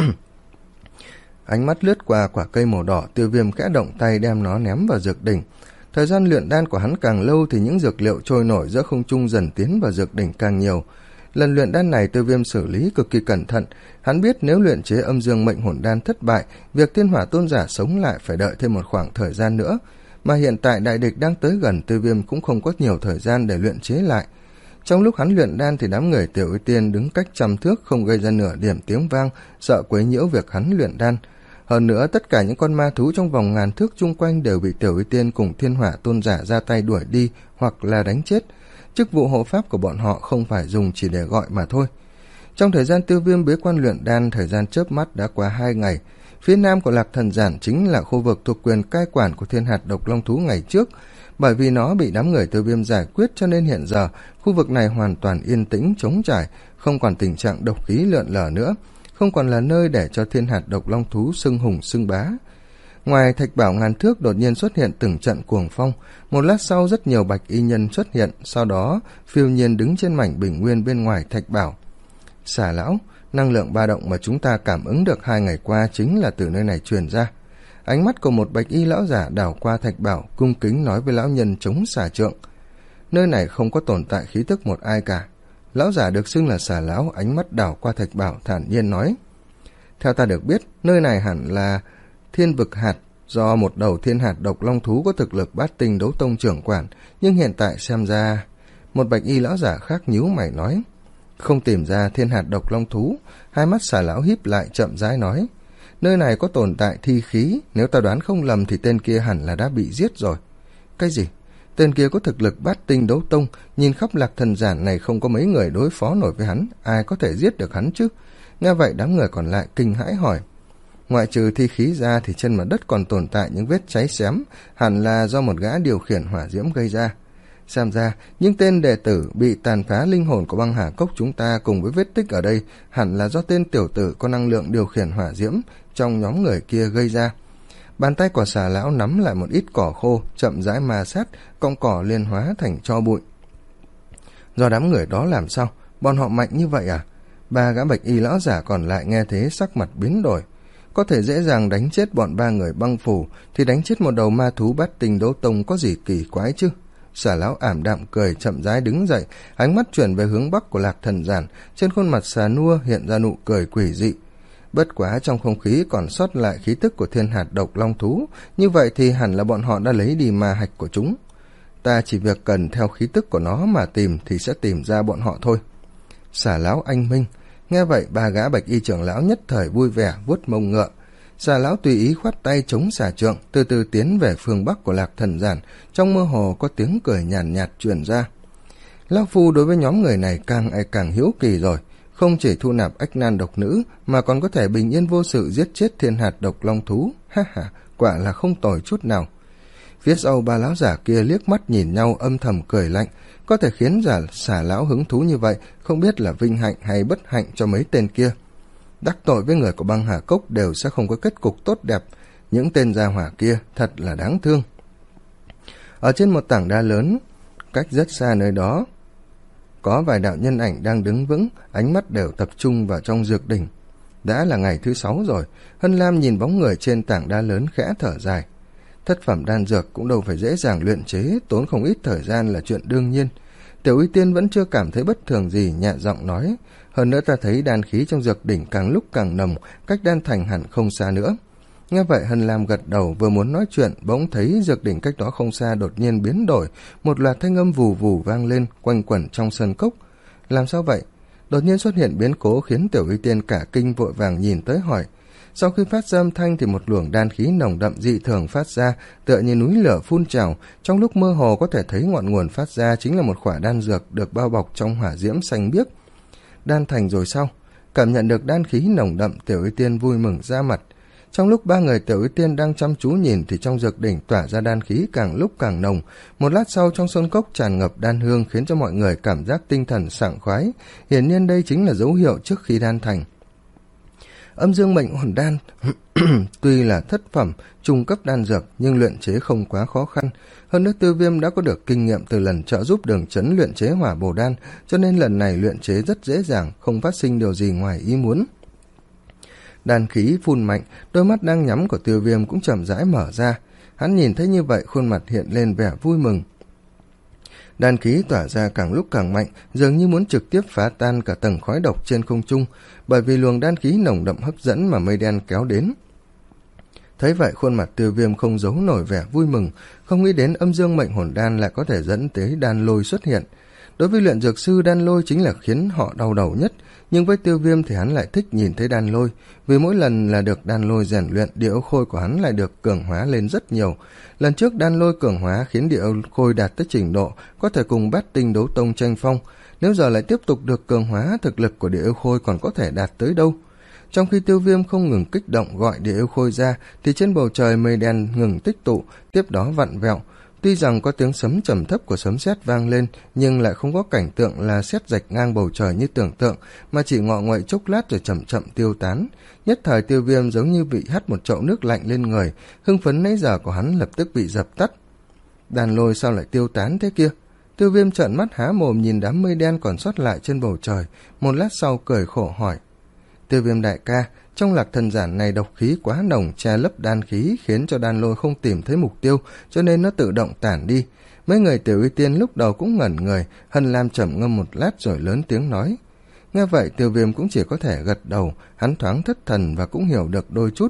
Ánh mắt lướt qua quả cây màu đỏ, Tiêu Viêm khẽ động tay đem nó ném vào dược đỉnh. Thời gian luyện đan của hắn càng lâu thì những dược liệu trôi nổi giữa không trung dần tiến vào dược đỉnh càng nhiều. Lần luyện đan này Tiêu Viêm xử lý cực kỳ cẩn thận, hắn biết nếu luyện chế âm dương mệnh hồn đan thất bại, việc thiên hỏa tôn giả sống lại phải đợi thêm một khoảng thời gian nữa, mà hiện tại đại địch đang tới gần, Tiêu Viêm cũng không có nhiều thời gian để luyện chế lại. Trong lúc hắn luyện đan thì đám người Tiểu Y Tiên đứng cách trăm thước không gây ra nửa điểm tiếng vang, sợ quấy nhiễu việc hắn luyện đan. Hơn nữa, tất cả những con ma thú trong vòng ngàn thước chung quanh đều bị Tiểu Y Tiên cùng thiên hỏa tôn giả ra tay đuổi đi hoặc là đánh chết. Chức vụ hộ pháp của bọn họ không phải dùng chỉ để gọi mà thôi. Trong thời gian Tiêu Viêm bế quan luyện đan, thời gian chớp mắt đã qua hai ngày. Phía nam của Lạc Thần Giản chính là khu vực thuộc quyền cai quản của thiên hạt độc long thú ngày trước. Bởi vì nó bị đám người Tiêu Viêm giải quyết cho nên hiện giờ khu vực này hoàn toàn yên tĩnh trống trải, không còn tình trạng độc khí lượn lờ nữa, không còn là nơi để cho thiên hạt độc long thú xưng hùng xưng bá. Ngoài thạch bảo ngàn thước đột nhiên xuất hiện từng trận cuồng phong, một lát sau rất nhiều bạch y nhân xuất hiện, sau đó phiêu nhiên đứng trên mảnh bình nguyên bên ngoài thạch bảo. Xà lão, năng lượng ba động mà chúng ta cảm ứng được hai ngày qua chính là từ nơi này truyền ra. Ánh mắt của một bạch y lão giả đảo qua thạch bảo, cung kính nói với lão nhân chống xà trượng. Nơi này không có tồn tại khí tức một ai cả. Lão giả được xưng là xà lão, ánh mắt đảo qua thạch bảo thản nhiên nói. Theo ta được biết, nơi này hẳn là thiên vực hạt, do một đầu thiên hạt độc long thú có thực lực bát tinh đấu tông trưởng quản, nhưng hiện tại xem ra... Một bạch y lão giả khác nhíu mày nói, không tìm ra thiên hạt độc long thú. Hai mắt Xà lão híp lại chậm rãi nói, nơi này có tồn tại thi khí, nếu ta đoán không lầm thì tên kia hẳn là đã bị giết rồi. Cái gì? Tên kia có thực lực bát tinh đấu tông, nhìn khắp Lạc Thần Giản này không có mấy người đối phó nổi với hắn, ai có thể giết được hắn chứ? Nghe vậy đám người còn lại kinh hãi hỏi, ngoại trừ thi khí ra thì trên mặt đất còn tồn tại những vết cháy xém, hẳn là do một gã điều khiển hỏa diễm gây ra. Xem ra, những tên đệ tử bị tàn phá linh hồn của băng hà cốc chúng ta cùng với vết tích ở đây hẳn là do tên tiểu tử có năng lượng điều khiển hỏa diễm trong nhóm người kia gây ra. Bàn tay của Xà lão nắm lại một ít cỏ khô, chậm rãi ma sát, cọng cỏ liền hóa thành tro bụi. Do đám người đó làm sao? Bọn họ mạnh như vậy à? Ba gã bạch y lão giả còn lại nghe thế sắc mặt biến đổi. Có thể dễ dàng đánh chết bọn ba người băng phủ, thì đánh chết một đầu ma thú bát tinh đấu tông có gì kỳ quái chứ? Xà lão ảm đạm cười, chậm rãi đứng dậy, ánh mắt chuyển về hướng bắc của Lạc Thần Giản, trên khuôn mặt xà nua hiện ra nụ cười quỷ dị. Bất quá trong không khí còn sót lại khí tức của thiên hạt độc long thú, như vậy thì hẳn là bọn họ đã lấy đi ma hạch của chúng. Ta chỉ việc cần theo khí tức của nó mà tìm thì sẽ tìm ra bọn họ thôi. Xà lão anh minh. Nghe vậy ba gã bạch y trưởng lão nhất thời vui vẻ vuốt mông ngựa. Xà lão tùy ý khoát tay chống xà trượng, từ từ tiến về phương bắc của Lạc Thần Giản, trong mơ hồ có tiếng cười nhàn nhạt, nhạt truyền ra. Lão phu đối với nhóm người này càng ngày càng hiếu kỳ rồi, không chỉ thu nạp ách nan độc nữ mà còn có thể bình yên vô sự giết chết thiên hạt độc long thú, ha ha, quả là không tồi chút nào. Phía sau ba lão giả kia liếc mắt nhìn nhau âm thầm cười lạnh, có thể khiến giả Xà lão hứng thú như vậy, không biết là vinh hạnh hay bất hạnh cho mấy tên kia. Đắc tội với người của băng hà cốc đều sẽ không có kết cục tốt đẹp, những tên gia hỏa kia thật là đáng thương. Ở trên một tảng đá lớn, cách rất xa nơi đó, có vài đạo nhân ảnh đang đứng vững, ánh mắt đều tập trung vào trong dược đỉnh. Đã là ngày thứ sáu rồi, Hân Lam nhìn bóng người trên tảng đá lớn khẽ thở dài. Thất phẩm đan dược cũng đâu phải dễ dàng luyện chế, tốn không ít thời gian là chuyện đương nhiên. Tiểu Y Tiên vẫn chưa cảm thấy bất thường gì, nhẹ giọng nói, hơn nữa ta thấy đan khí trong dược đỉnh càng lúc càng nồng, cách đan thành hẳn không xa nữa. Nghe vậy Hân Lam gật đầu, vừa muốn nói chuyện, bỗng thấy dược đỉnh cách đó không xa đột nhiên biến đổi, một loạt thanh âm vù vù vang lên, quanh quẩn trong sơn cốc. Làm sao vậy? Đột nhiên xuất hiện biến cố khiến Tiểu Y Tiên cả kinh, vội vàng nhìn tới hỏi. Sau khi phát ra âm thanh thì một luồng đan khí nồng đậm dị thường phát ra, tựa như núi lửa phun trào, trong lúc mơ hồ có thể thấy ngọn nguồn phát ra chính là một khỏa đan dược được bao bọc trong hỏa diễm xanh biếc. Đan thành rồi sao? Cảm nhận được đan khí nồng đậm, Tiểu Y Tiên vui mừng ra mặt. Trong lúc ba người Tiểu Y Tiên đang chăm chú nhìn thì trong dược đỉnh tỏa ra đan khí càng lúc càng nồng. Một lát sau trong sơn cốc tràn ngập đan hương khiến cho mọi người cảm giác tinh thần sảng khoái. Hiển nhiên đây chính là dấu hiệu trước khi đan thành. Âm dương mệnh hồn đan tuy là thất phẩm trung cấp đan dược nhưng luyện chế không quá khó khăn. Hơn nữa Tiêu Viêm đã có được kinh nghiệm từ lần trợ giúp Đường Chấn luyện chế hỏa bổ đan, cho nên lần này luyện chế rất dễ dàng, không phát sinh điều gì ngoài ý muốn. Đan khí phun mạnh, đôi mắt đang nhắm của Tiêu Viêm cũng chậm rãi mở ra. Hắn nhìn thấy như vậy, khuôn mặt hiện lên vẻ vui mừng. Đan khí tỏa ra càng lúc càng mạnh, dường như muốn trực tiếp phá tan cả tầng khói độc trên không trung, bởi vì luồng đan khí nồng đậm hấp dẫn mà mây đen kéo đến. Thấy vậy, khuôn mặt Tiêu Viêm không giấu nổi vẻ vui mừng, không nghĩ đến âm dương mệnh hồn đan lại có thể dẫn tới đan lôi xuất hiện. Đối với luyện dược sư, đan lôi chính là khiến họ đau đầu nhất, nhưng với Tiêu Viêm thì hắn lại thích nhìn thấy đan lôi, vì mỗi lần là được đan lôi rèn luyện, địa âu khôi của hắn lại được cường hóa lên rất nhiều. Lần trước đan lôi cường hóa khiến địa âu khôi đạt tới trình độ có thể cùng bát tinh đấu tông tranh phong, nếu giờ lại tiếp tục được cường hóa, thực lực của địa âu khôi còn có thể đạt tới đâu. Trong khi Tiêu Viêm không ngừng kích động gọi địa âu khôi ra, thì trên bầu trời mây đen ngừng tích tụ, tiếp đó vặn vẹo. Tuy rằng có tiếng sấm trầm thấp của sấm sét vang lên, nhưng lại không có cảnh tượng là sét rạch ngang bầu trời như tưởng tượng, mà chỉ ngọ nguậy chốc lát rồi chậm chậm tiêu tán. Nhất thời Tiêu Viêm giống như bị hắt một chậu nước lạnh lên người, hưng phấn nãy giờ của hắn lập tức bị dập tắt. Đàn lôi sao lại tiêu tán thế kia? Tiêu Viêm trợn mắt há mồm nhìn đám mây đen còn sót lại trên bầu trời, một lát sau cười khổ hỏi. Tiêu Viêm đại ca, trong Lạc Thần Giản này độc khí quá nồng, che lấp đan khí khiến cho đan lôi không tìm thấy mục tiêu, cho nên nó tự động tản đi. Mấy người Tiểu Y Tiên lúc đầu cũng ngẩn người, Hân Lam trầm ngâm một lát rồi lớn tiếng nói. Nghe vậy Tiêu Viêm cũng chỉ có thể gật đầu, hắn thoáng thất thần và cũng hiểu được đôi chút.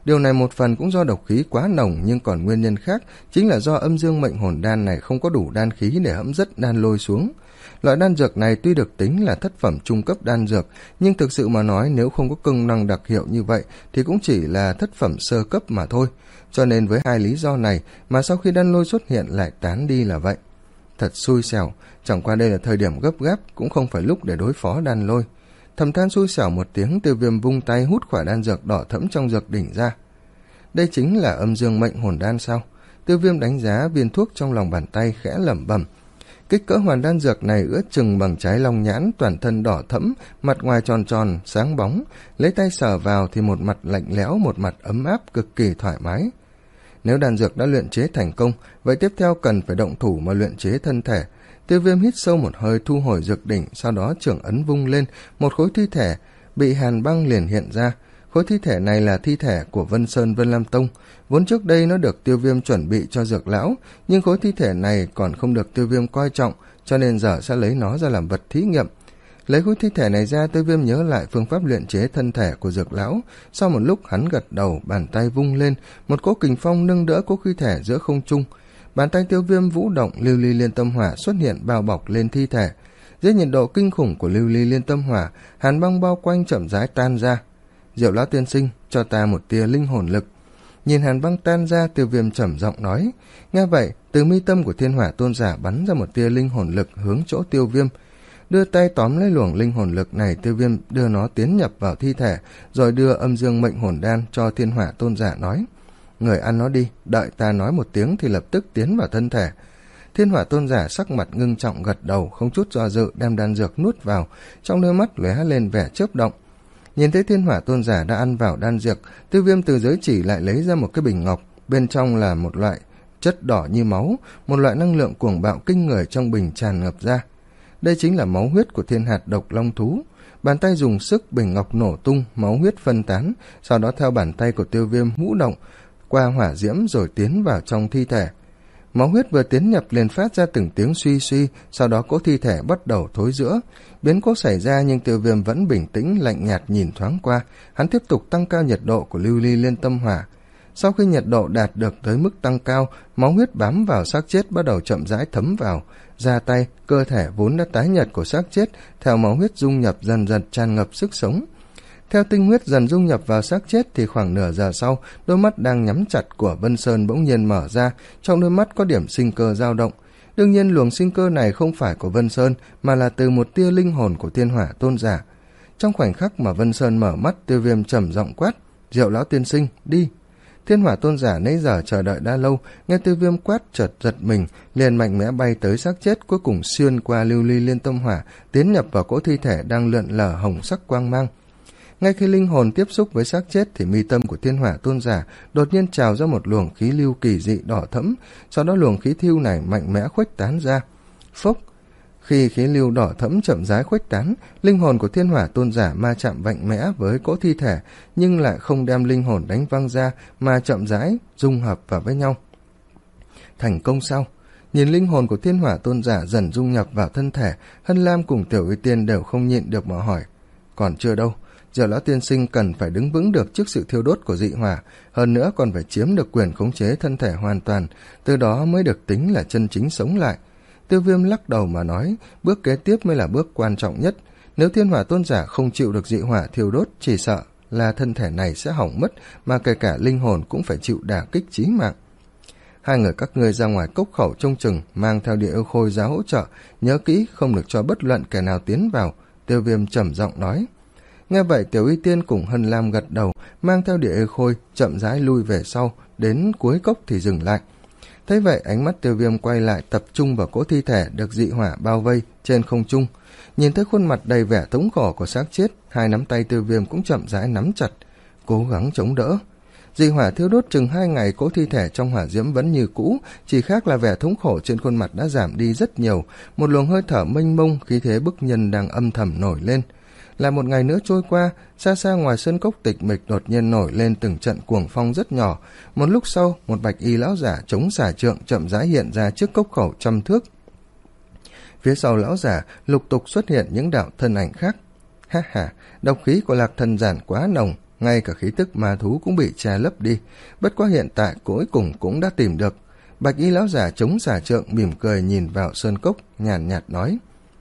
Điều này một phần cũng do độc khí quá nồng, nhưng còn nguyên nhân khác chính là do âm dương mệnh hồn đan này không có đủ đan khí để hẫm dứt đan lôi xuống. Loại đan dược này tuy được tính là thất phẩm trung cấp đan dược, nhưng thực sự mà nói nếu không có công năng đặc hiệu như vậy thì cũng chỉ là thất phẩm sơ cấp mà thôi. Cho nên với hai lý do này mà sau khi đan lôi xuất hiện lại tán đi là vậy. Thật xui xẻo, chẳng qua đây là thời điểm gấp gáp, cũng không phải lúc để đối phó đan lôi. Thầm than xui xẻo một tiếng, Tiêu Viêm vung tay hút quả đan dược đỏ thẫm trong dược đỉnh ra. Đây chính là âm dương mệnh hồn đan sao? Tiêu Viêm đánh giá viên thuốc trong lòng bàn tay, khẽ lẩm bẩm. Kích cỡ hoàn đan dược này ước chừng bằng trái long nhãn, toàn thân đỏ thẫm, mặt ngoài tròn tròn sáng bóng, lấy tay sờ vào thì một mặt lạnh lẽo, một mặt ấm áp, cực kỳ thoải mái. Nếu đan dược đã luyện chế thành công, vậy tiếp theo cần phải động thủ mà luyện chế thân thể. Tiêu Viêm hít sâu một hơi, thu hồi dược đỉnh, sau đó trưởng ấn vung lên, một khối thi thể bị hàn băng liền hiện ra. Khối thi thể này là thi thể của Vân Sơn Vân Lam Tông, vốn trước đây nó được Tiêu Viêm chuẩn bị cho dược lão, nhưng khối thi thể này còn không được Tiêu Viêm coi trọng, cho nên giờ sẽ lấy nó ra làm vật thí nghiệm. Lấy khối thi thể này ra, Tiêu Viêm nhớ lại phương pháp luyện chế thân thể của dược lão. Sau một lúc hắn gật đầu, bàn tay vung lên, một cỗ kình phong nâng đỡ cỗ thi thể giữa không trung. Bàn tay Tiêu Viêm vũ động, lưu ly liên tâm hỏa xuất hiện bao bọc lên thi thể. Dưới nhiệt độ kinh khủng của lưu ly liên tâm hỏa, hàn băng bao quanh chậm rãi tan ra. Diệu lão tiên sinh, cho ta một tia linh hồn lực. Nhìn hàn băng tan ra, Tiêu Viêm trầm giọng nói. Nghe vậy, từ mi tâm của Thiên Hỏa Tôn giả bắn ra một tia linh hồn lực hướng chỗ Tiêu Viêm. Đưa tay tóm lấy luồng linh hồn lực này, Tiêu Viêm đưa nó tiến nhập vào thi thể, rồi đưa âm dương mệnh hồn đan cho Thiên Hỏa Tôn giả nói. Người ăn nó đi, đợi ta nói một tiếng thì lập tức tiến vào thân thể. Thiên Hỏa Tôn giả sắc mặt ngưng trọng gật đầu, không chút do dự đem đan dược nuốt vào, trong đôi mắt lóe lên vẻ chớp động. Nhìn thấy Thiên Hỏa Tôn giả đã ăn vào đan dược, Tiêu Viêm từ giới chỉ lại lấy ra một cái bình ngọc, bên trong là một loại chất đỏ như máu, một loại năng lượng cuồng bạo kinh người trong bình tràn ngập ra. Đây chính là máu huyết của thiên hạt độc long thú. Bàn tay dùng sức, bình ngọc nổ tung, máu huyết phân tán, sau đó theo bàn tay của Tiêu Viêm hũ động qua hỏa diễm rồi tiến vào trong thi thể. Máu huyết vừa tiến nhập liền phát ra từng tiếng suy suy, sau đó cỗ thi thể bắt đầu thối rữa. Biến cố xảy ra nhưng Tiêu Viêm vẫn bình tĩnh lạnh nhạt nhìn thoáng qua, hắn tiếp tục tăng cao nhiệt độ của lưu ly liên tâm hỏa. Sau khi nhiệt độ đạt được tới mức tăng cao, máu huyết bám vào xác chết bắt đầu chậm rãi thấm vào, ra tay, cơ thể vốn đã tái nhợt của xác chết theo máu huyết dung nhập dần dần tràn ngập sức sống. Theo tinh huyết dần dung nhập vào xác chết thì khoảng nửa giờ sau, đôi mắt đang nhắm chặt của Vân Sơn bỗng nhiên mở ra, trong đôi mắt có điểm sinh cơ dao động. Đương nhiên luồng sinh cơ này không phải của Vân Sơn mà là từ một tia linh hồn của Thiên Hỏa Tôn giả. Trong khoảnh khắc mà Vân Sơn mở mắt, Tiêu Viêm trầm giọng quát, Diệu lão tiên sinh, đi. Thiên Hỏa Tôn giả nãy giờ chờ đợi đã lâu, nghe Tiêu Viêm quát chợt giật mình, liền mạnh mẽ bay tới xác chết, cuối cùng xuyên qua lưu ly liên tâm hỏa, tiến nhập vào cỗ thi thể đang lượn lờ hồng sắc quang mang. Ngay khi linh hồn tiếp xúc với xác chết thì mi tâm của Thiên Hỏa Tôn giả đột nhiên trào ra một luồng khí lưu kỳ dị đỏ thẫm, sau đó luồng khí thiêu này mạnh mẽ khuếch tán ra. Phốc! Khi khí lưu đỏ thẫm chậm rãi khuếch tán, linh hồn của Thiên Hỏa Tôn giả ma chạm mạnh mẽ với cỗ thi thể, nhưng lại không đem linh hồn đánh văng ra mà chậm rãi dung hợp vào với nhau. Thành công sau, nhìn linh hồn của Thiên Hỏa Tôn giả dần dung nhập vào thân thể, Hân Lam cùng Tiểu Uy Tiên đều không nhịn được mà hỏi, còn chưa đâu. Diệu lão tiên sinh cần phải đứng vững được trước sự thiêu đốt của dị hỏa, hơn nữa còn phải chiếm được quyền khống chế thân thể hoàn toàn, từ đó mới được tính là chân chính sống lại. Tiêu Viêm lắc đầu mà nói, bước kế tiếp mới là bước quan trọng nhất. Nếu Thiên Hỏa Tôn giả không chịu được dị hỏa thiêu đốt, chỉ sợ là thân thể này sẽ hỏng mất, mà kể cả linh hồn cũng phải chịu đả kích chí mạng. Hai người các ngươi ra ngoài cốc khẩu trông chừng, mang theo Địa Yêu Khôi ra hỗ trợ, nhớ kỹ không được cho bất luận kẻ nào tiến vào. Tiêu Viêm trầm giọng nói. Nghe vậy Tiểu Y Tiên cùng Hân Lam gật đầu, mang theo Địa Yêu Khôi chậm rãi lui về sau, đến cuối cốc thì dừng lại. Thấy vậy ánh mắt Tiêu Viêm quay lại tập trung vào cỗ thi thể được dị hỏa bao vây trên không trung. Nhìn thấy khuôn mặt đầy vẻ thống khổ của xác chết, hai nắm tay Tiêu Viêm cũng chậm rãi nắm chặt, cố gắng chống đỡ. Dị hỏa thiêu đốt chừng hai ngày, cỗ thi thể trong hỏa diễm vẫn như cũ, chỉ khác là vẻ thống khổ trên khuôn mặt đã giảm đi rất nhiều, một luồng hơi thở mênh mông, khí thế bức nhân đang âm thầm nổi lên. Lại một ngày nữa trôi qua, xa xa ngoài sân cốc tịch mịch đột nhiên nổi lên từng trận cuồng phong rất nhỏ. Một lúc sau, một bạch y lão giả chống xà trượng chậm rãi hiện ra trước cốc khẩu trăm thước. Phía sau lão giả lục tục xuất hiện những đạo thân ảnh khác. Ha ha, độc khí của Lạc Thần Giản quá nồng, ngay cả khí tức ma thú cũng bị che lấp đi, bất quá hiện tại cuối cùng cũng đã tìm được. Bạch y lão giả chống xà trượng mỉm cười nhìn vào sơn cốc, nhàn nhạt nói.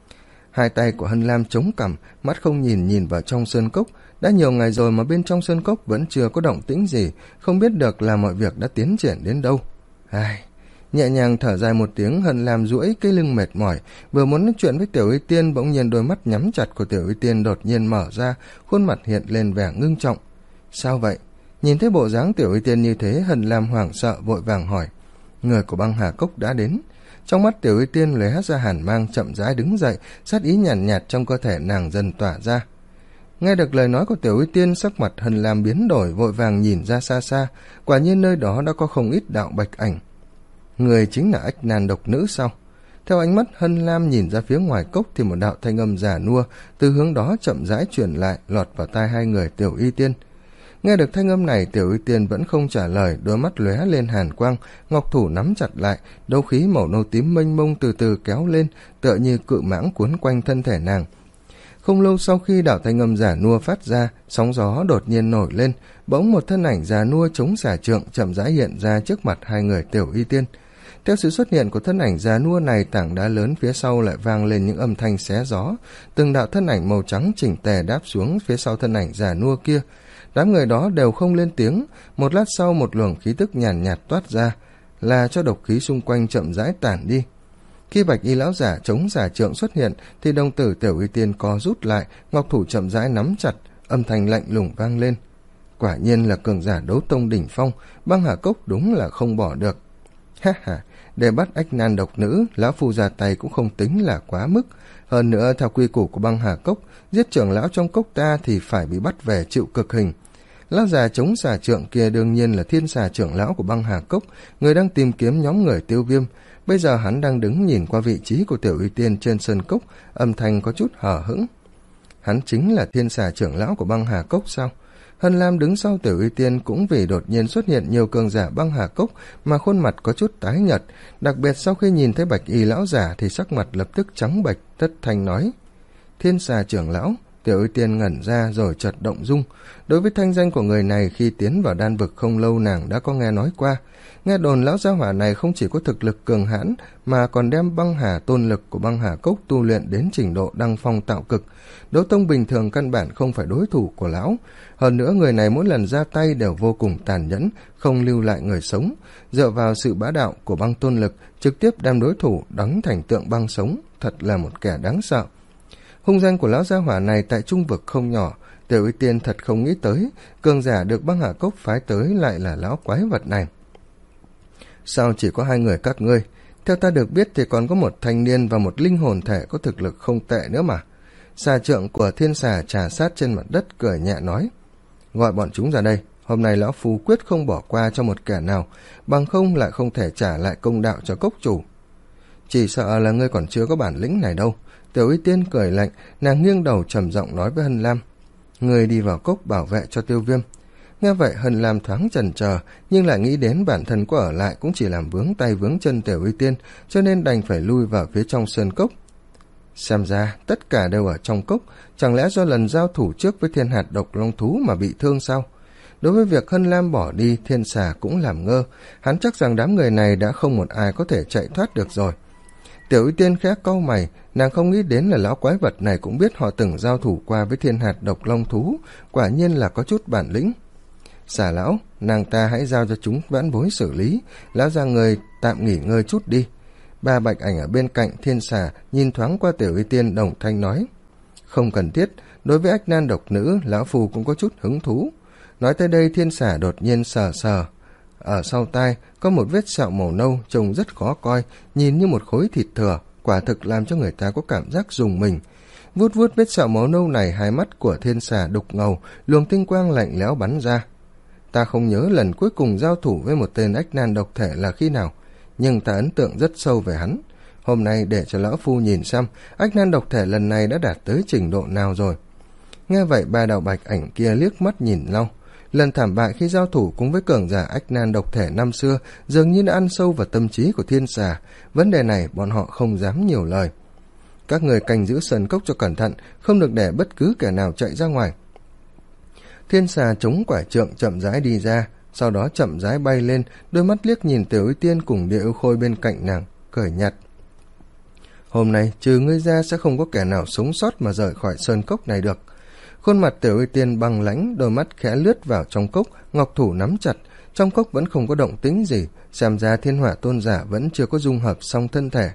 Hai tay của Hân Lam chống cằm, mắt không nhìn nhìn vào trong sơn cốc. Đã nhiều ngày rồi mà bên trong sơn cốc vẫn chưa có động tĩnh gì, không biết được là mọi việc đã tiến triển đến đâu. Ai... Nhẹ nhàng thở dài một tiếng, Hân Lam duỗi cái lưng mệt mỏi, vừa muốn nói chuyện với Tiểu Y Tiên, bỗng nhiên đôi mắt nhắm chặt của Tiểu Y Tiên đột nhiên mở ra, khuôn mặt hiện lên vẻ ngưng trọng. Sao vậy? Nhìn thấy bộ dáng Tiểu Y Tiên như thế, Hân Lam hoảng sợ vội vàng hỏi. Người của băng hà cốc đã đến. Trong mắt Tiểu Y Tiên lóe ra hàn mang, chậm rãi đứng dậy, sát ý nhàn nhạt, nhạt trong cơ thể nàng dần tỏa ra. Nghe được lời nói của Tiểu Y Tiên, sắc mặt Hân Lam biến đổi, vội vàng nhìn ra xa xa, quả nhiên nơi đó đã có không ít đạo bạch ảnh. Người chính là ách nan độc nữ sao? Theo ánh mắt Hân Lam nhìn ra phía ngoài cốc thì một đạo thanh âm già nua từ hướng đó chậm rãi truyền lại, lọt vào tai hai người Tiểu Y Tiên. Nghe được thanh âm này, Tiểu Y Tiên vẫn không trả lời, đôi mắt lóe lên hàn quang, ngọc thủ nắm chặt lại, đấu khí màu nâu tím mênh mông từ từ kéo lên, tựa như cự mãng cuốn quanh thân thể nàng. Không lâu sau khi đạo thanh âm giả nua phát ra, sóng gió đột nhiên nổi lên, bỗng một thân ảnh già nua chống xà trượng chậm rãi hiện ra trước mặt hai người Tiểu Y Tiên. Theo sự xuất hiện của thân ảnh già nua này, tảng đá lớn phía sau lại vang lên những âm thanh xé gió, từng đạo thân ảnh màu trắng chỉnh tề đáp xuống phía sau thân ảnh già nua kia. Đám người đó đều không lên tiếng, một lát sau một luồng khí tức nhàn nhạt, nhạt toát ra, là cho độc khí xung quanh chậm rãi tản đi. Khi bạch y lão giả chống xà trượng xuất hiện thì đồng tử Tiểu Y Tiên co rút lại, ngọc thủ chậm rãi nắm chặt, âm thanh lạnh lùng vang lên. Quả nhiên là cường giả đấu tông đỉnh phong, băng hà cốc đúng là không bỏ được. Ha ha, để bắt ách nan độc nữ, lão phu ra tay cũng không tính là quá mức. Hơn nữa theo quy củ của băng hà cốc, giết trưởng lão trong cốc ta thì phải bị bắt về chịu cực hình. Lão già chống xà trượng kia đương nhiên là thiên xà trưởng lão của băng hà cốc, người đang tìm kiếm nhóm người Tiêu Viêm. Bây giờ hắn đang đứng nhìn qua vị trí của Tiểu Y Tiên trên sân cốc, âm thanh có chút hờ hững. Hắn chính là thiên xà trưởng lão của băng hà cốc sao? Hân Lam đứng sau Tiểu Y Tiên cũng vì đột nhiên xuất hiện nhiều cường giả băng hà cốc mà khuôn mặt có chút tái nhợt, đặc biệt sau khi nhìn thấy bạch y lão giả thì sắc mặt lập tức trắng bệch, thất thanh nói. Thiên xà trưởng lão. Tiểu Y Tiên ngẩn ra rồi chợt động dung. Đối với thanh danh của người này, khi tiến vào đan vực không lâu nàng đã có nghe nói qua. Nghe đồn lão gia hỏa này không chỉ có thực lực cường hãn mà còn đem băng hà tôn lực của băng hà cốc tu luyện đến trình độ đăng phong tạo cực. Đấu tông bình thường căn bản không phải đối thủ của lão. Hơn nữa người này mỗi lần ra tay đều vô cùng tàn nhẫn, không lưu lại người sống. Dựa vào sự bá đạo của băng tôn lực, trực tiếp đem đối thủ đóng thành tượng băng sống, thật là một kẻ đáng sợ. Hung danh của lão gia hỏa này tại trung vực không nhỏ, Tiểu Y Tiên thật không nghĩ tới, cường giả được băng hà cốc phái tới lại là lão quái vật này. Sao chỉ có hai người các ngươi? Theo ta được biết thì còn có một thanh niên và một linh hồn thể có thực lực không tệ nữa mà. Xà trượng của thiên xà trà sát trên mặt đất cười nhẹ nói. Gọi bọn chúng ra đây, hôm nay lão phu quyết không bỏ qua cho một kẻ nào, bằng không lại không thể trả lại công đạo cho cốc chủ. Chỉ sợ là ngươi còn chưa có bản lĩnh này đâu. Tiểu Y Tiên cười lạnh, nàng nghiêng đầu trầm giọng nói với Hân Lam. Ngươi đi vào cốc bảo vệ cho Tiêu Viêm. Nghe vậy Hân Lam thoáng chần chờ, nhưng lại nghĩ đến bản thân có ở lại cũng chỉ làm vướng tay vướng chân Tiểu Y Tiên, cho nên đành phải lui vào phía trong sơn cốc. Xem ra tất cả đều ở trong cốc, chẳng lẽ do lần giao thủ trước với thiên hạt độc long thú mà bị thương sao? Đối với việc Hân Lam bỏ đi, thiên xà cũng làm ngơ, hắn chắc rằng đám người này đã không một ai có thể chạy thoát được rồi. Tiểu Y Tiên khẽ cau mày, nàng không nghĩ đến là lão quái vật này cũng biết họ từng giao thủ qua với thiên hạt độc long thú, quả nhiên là có chút bản lĩnh. Xà lão, nàng ta hãy giao cho chúng vãn bối xử lý, lão ra người tạm nghỉ ngơi chút đi. Ba bạch ảnh ở bên cạnh thiên xà nhìn thoáng qua Tiểu Y Tiên đồng thanh nói. Không cần thiết, đối với ách nan độc nữ, lão phù cũng có chút hứng thú. Nói tới đây thiên xà đột nhiên sờ sờ. Ở sau tai có một vết sẹo màu nâu trông rất khó coi, nhìn như một khối thịt thừa, quả thực làm cho người ta có cảm giác rùng mình. Vuốt vuốt vết sẹo màu nâu này, hai mắt của thiên xà đục ngầu, luồng tinh quang lạnh lẽo bắn ra. Ta không nhớ lần cuối cùng giao thủ với một tên ách nan độc thể là khi nào, nhưng ta ấn tượng rất sâu về hắn. Hôm nay để cho lão phu nhìn xem ách nan độc thể lần này đã đạt tới trình độ nào rồi. Nghe vậy ba đạo bạch ảnh kia liếc mắt nhìn nhau. Lần thảm bại khi giao thủ cùng với cường giả ách nan độc thể năm xưa dường như đã ăn sâu vào tâm trí của thiên xà. Vấn đề này bọn họ không dám nhiều lời. Các người canh giữ sơn cốc cho cẩn thận, không được để bất cứ kẻ nào chạy ra ngoài. Thiên xà chống quả trượng chậm rãi đi ra, sau đó chậm rãi bay lên, đôi mắt liếc nhìn Tiểu Y Tiên cùng Địa Yêu Khôi bên cạnh nàng, cười nhạt. Hôm nay trừ ngươi ra sẽ không có kẻ nào sống sót mà rời khỏi sơn cốc này được. Khuôn mặt Tiểu Y Tiên băng lãnh, đôi mắt khẽ lướt vào trong cốc, ngọc thủ nắm chặt. Trong cốc vẫn không có động tĩnh gì, xem ra Thiên Hỏa Tôn giả vẫn chưa có dung hợp xong thân thể.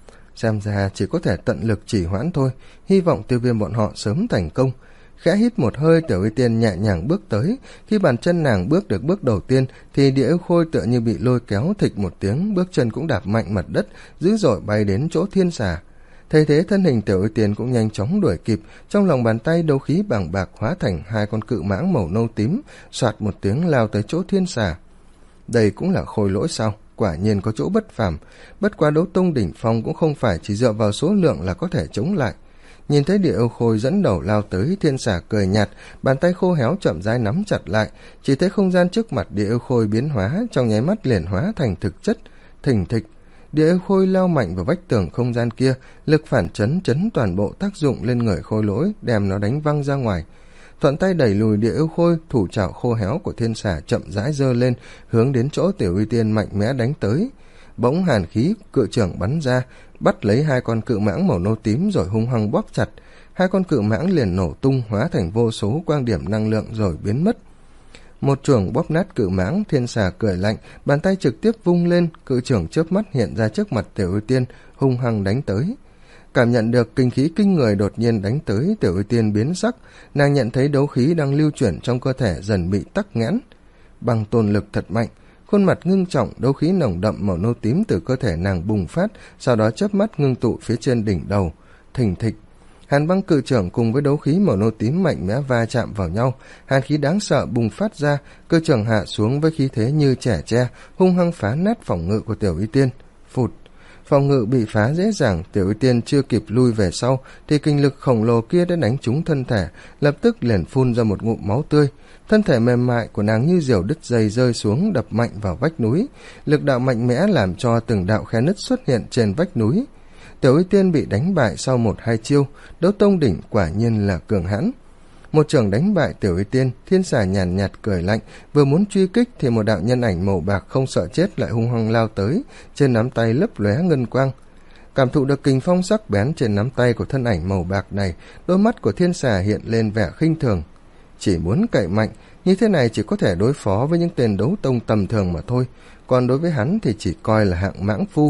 Xem ra chỉ có thể tận lực chỉ hoãn thôi, hy vọng Tiêu Viêm bọn họ sớm thành công. Khẽ hít một hơi, Tiểu Y Tiên nhẹ nhàng bước tới. Khi bàn chân nàng bước được bước đầu tiên thì Địa Yêu Khôi tựa như bị lôi kéo, thịch một tiếng, bước chân cũng đạp mạnh mặt đất, dữ dội bay đến chỗ thiên xà. Thấy thế, thân hình Tiểu Y Tiên cũng nhanh chóng đuổi kịp, trong lòng bàn tay đấu khí bàng bạc hóa thành hai con cự mãng màu nâu tím, soạt một tiếng lao tới chỗ thiên xà. Đây cũng là khôi lỗi sao? Quả nhiên có chỗ bất phàm, bất quá đấu tông đỉnh phong cũng không phải chỉ dựa vào số lượng là có thể chống lại. Nhìn thấy Địa Yêu Khôi dẫn đầu lao tới, thiên xà cười nhạt, bàn tay khô héo chậm rãi nắm chặt lại, chỉ thấy không gian trước mặt Địa Yêu Khôi biến hóa, trong nháy mắt liền hóa thành thực chất. Thình thịch, Địa Yêu Khôi lao mạnh vào vách tường không gian kia, lực phản chấn chấn toàn bộ tác dụng lên người khôi lỗi, đem nó đánh văng ra ngoài. Thuận tay đẩy lùi Địa Yêu Khôi, thủ trảo khô héo của thiên xà chậm rãi giơ lên, hướng đến chỗ Tiểu Y Tiên mạnh mẽ đánh tới. Bỗng hàn khí cự trưởng bắn ra, bắt lấy hai con cự mãng màu nâu tím rồi hung hăng bóp chặt. Hai con cự mãng liền nổ tung, hóa thành vô số quang điểm năng lượng rồi biến mất. Một chưởng bóp nát cự mãng, thiên xà cười lạnh, bàn tay trực tiếp vung lên, cự trưởng chớp mắt hiện ra trước mặt Tiểu Y Tiên, hung hăng đánh tới. Cảm nhận được kinh khí kinh người đột nhiên đánh tới, Tiểu Y Tiên biến sắc, nàng nhận thấy đấu khí đang lưu chuyển trong cơ thể dần bị tắc nghẽn. Bằng tồn lực thật mạnh, khuôn mặt ngưng trọng, đấu khí nồng đậm màu nâu tím từ cơ thể nàng bùng phát, sau đó chớp mắt ngưng tụ phía trên đỉnh đầu. Thình thịch, hàn băng cự trưởng cùng với đấu khí màu nâu tím mạnh mẽ va chạm vào nhau, hàn khí đáng sợ bùng phát ra, cự trưởng hạ xuống với khí thế như chẻ tre, hung hăng phá nát phòng ngự của Tiểu Y Tiên. Phụt, phòng ngự bị phá dễ dàng, Tiểu Y Tiên chưa kịp lui về sau thì kinh lực khổng lồ kia đã đánh trúng thân thể, lập tức liền phun ra một ngụm máu tươi. Thân thể mềm mại của nàng như diều đứt dây rơi xuống, đập mạnh vào vách núi, lực đạo mạnh mẽ làm cho từng đạo khe nứt xuất hiện trên vách núi. Tiểu Y Tiên bị đánh bại sau một hai chiêu, đấu tông đỉnh quả nhiên là cường hãn. Một trường đánh bại Tiểu Y Tiên, thiên xà nhàn nhạt cười lạnh, vừa muốn truy kích thì một đạo nhân ảnh màu bạc không sợ chết lại hung hăng lao tới, trên nắm tay lấp lóe ngân quang. Cảm thụ được kình phong sắc bén trên nắm tay của thân ảnh màu bạc này, đôi mắt của thiên xà hiện lên vẻ khinh thường. Chỉ muốn cậy mạnh, như thế này chỉ có thể đối phó với những tên đấu tông tầm thường mà thôi, còn đối với hắn thì chỉ coi là hạng mãng phu.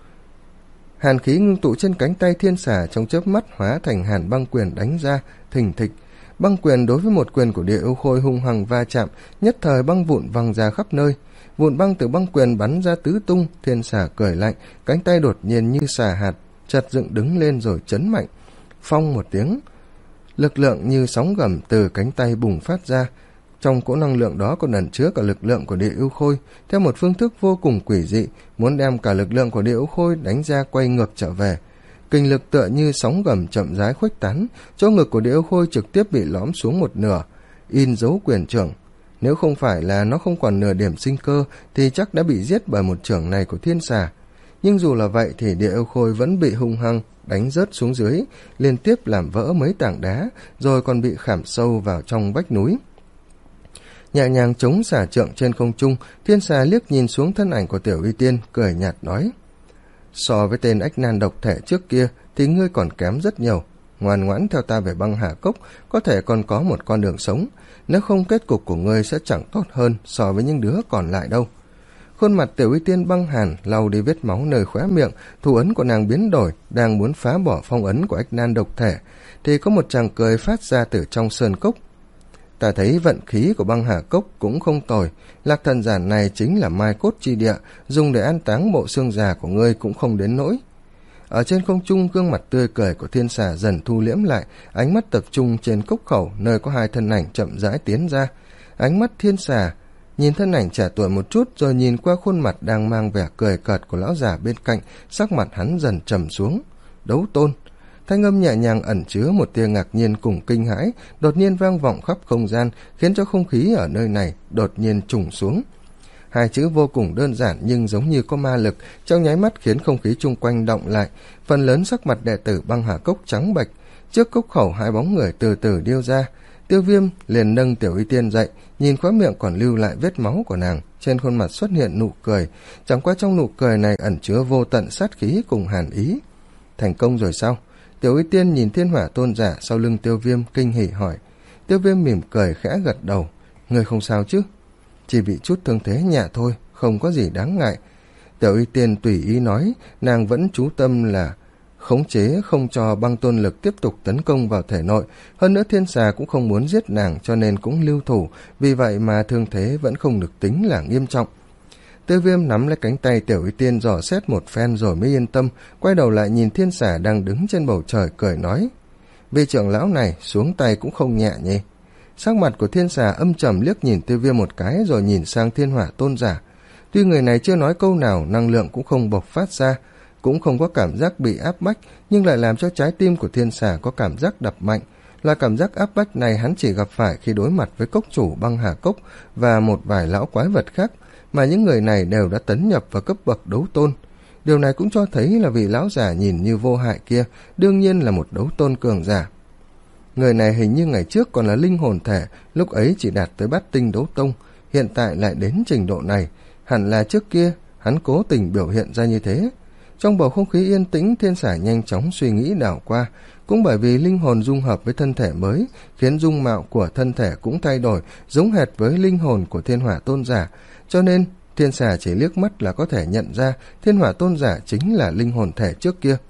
Hàn khí ngưng tụ trên cánh tay thiên xà trong chớp mắt hóa thành hàn băng quyền đánh ra, thình thịch. Băng quyền đối với một quyền của Địa Yêu Khôi hung hăng va chạm, nhất thời băng vụn văng ra khắp nơi. Vụn băng từ băng quyền bắn ra tứ tung, thiên xà cười lạnh, cánh tay đột nhiên như xà hạt, chật dựng đứng lên rồi chấn mạnh. Phong một tiếng, lực lượng như sóng gầm từ cánh tay bùng phát ra. Trong cỗ năng lượng đó còn ẩn chứa cả lực lượng của Địa Yêu Khôi, theo một phương thức vô cùng quỷ dị, muốn đem cả lực lượng của Địa Yêu Khôi đánh ra quay ngược trở về. Kinh lực tựa như sóng gầm chậm rãi khuếch tán, chỗ ngực của Địa Yêu Khôi trực tiếp bị lõm xuống một nửa, in dấu quyền trưởng. Nếu không phải là nó không còn nửa điểm sinh cơ thì chắc đã bị giết bởi một trưởng này của thiên xà. Nhưng dù là vậy thì Địa Yêu Khôi vẫn bị hung hăng đánh rớt xuống dưới, liên tiếp làm vỡ mấy tảng đá, rồi còn bị khảm sâu vào trong vách núi. Nhẹ nhàng chống xà trượng trên không trung, thiên xà liếc nhìn xuống thân ảnh của Tiểu Y Tiên, cười nhạt nói: So với tên ách nan độc thể trước kia thì ngươi còn kém rất nhiều, ngoan ngoãn theo ta về băng hà cốc, có thể còn có một con đường sống, nếu không kết cục của ngươi sẽ chẳng tốt hơn so với những đứa còn lại đâu. Khuôn mặt Tiểu Y Tiên băng hàn, lau đi vết máu nơi khóe miệng, thủ ấn của nàng biến đổi, đang muốn phá bỏ phong ấn của ách nan độc thể thì có một tràng cười phát ra từ trong sơn cốc. Ta thấy vận khí của băng hà cốc cũng không tồi, lạc thần giản này chính là mai cốt chi địa, dùng để an táng bộ xương già của ngươi cũng không đến nỗi. Ở trên không trung, gương mặt tươi cười của thiên xà dần thu liễm lại, ánh mắt tập trung trên cốc khẩu nơi có hai thân ảnh chậm rãi tiến ra. Ánh mắt thiên xà nhìn thân ảnh trẻ tuổi một chút, rồi nhìn qua khuôn mặt đang mang vẻ cười cợt của lão già bên cạnh, sắc mặt hắn dần trầm xuống. Đấu tôn. Thanh âm nhẹ nhàng ẩn chứa một tia ngạc nhiên cùng kinh hãi, đột nhiên vang vọng khắp không gian, khiến cho không khí ở nơi này đột nhiên trùng xuống. Hai chữ vô cùng đơn giản nhưng giống như có ma lực, trong nháy mắt khiến không khí chung quanh động lại, phần lớn sắc mặt đệ tử băng hà cốc trắng bệch. Trước cốc khẩu hai bóng người từ từ điêu ra, Tiêu Viêm liền nâng Tiểu Y Tiên dậy, nhìn khóe miệng còn lưu lại vết máu của nàng, trên khuôn mặt xuất hiện nụ cười, chẳng qua trong nụ cười này ẩn chứa vô tận sát khí cùng hàn ý. Thành công rồi sao? Tiểu Y Tiên nhìn Thiên Hỏa Tôn giả sau lưng Tiêu Viêm kinh hỉ hỏi. Tiêu Viêm mỉm cười khẽ gật đầu. Ngươi không sao chứ? Chỉ bị chút thương thế nhẹ thôi, không có gì đáng ngại. Tiểu Y Tiên tùy ý nói, nàng vẫn chú tâm là khống chế không cho băng tôn lực tiếp tục tấn công vào thể nội, hơn nữa thiên xà cũng không muốn giết nàng cho nên cũng lưu thủ, vì vậy mà thương thế vẫn không được tính là nghiêm trọng. Tiêu Viêm nắm lấy cánh tay Tiểu Y Tiên dò xét một phen rồi mới yên tâm, quay đầu lại nhìn thiên xà đang đứng trên bầu trời cười nói. Vị trưởng lão này xuống tay cũng không nhẹ nhỉ. Sắc mặt của thiên xà âm trầm liếc nhìn Tiêu Viêm một cái rồi nhìn sang Thiên Hỏa Tôn giả. Tuy người này chưa nói câu nào, năng lượng cũng không bộc phát ra, cũng không có cảm giác bị áp bách, nhưng lại làm cho trái tim của thiên xà có cảm giác đập mạnh. Là cảm giác áp bách này hắn chỉ gặp phải khi đối mặt với cốc chủ băng hà cốc và một vài lão quái vật khác, mà những người này đều đã tấn nhập vào cấp bậc đấu tôn. Điều này cũng cho thấy là vị lão giả nhìn như vô hại kia đương nhiên là một đấu tôn cường giả. Người này hình như ngày trước còn là linh hồn thể, lúc ấy chỉ đạt tới bát tinh đấu tông, hiện tại lại đến trình độ này, hẳn là trước kia hắn cố tình biểu hiện ra như thế. Trong bầu không khí yên tĩnh, thiên xà nhanh chóng suy nghĩ đảo qua, cũng bởi vì linh hồn dung hợp với thân thể mới, khiến dung mạo của thân thể cũng thay đổi, giống hệt với linh hồn của Thiên Hỏa Tôn giả, cho nên thiên xà chỉ liếc mắt là có thể nhận ra Thiên Hỏa Tôn giả chính là linh hồn thể trước kia.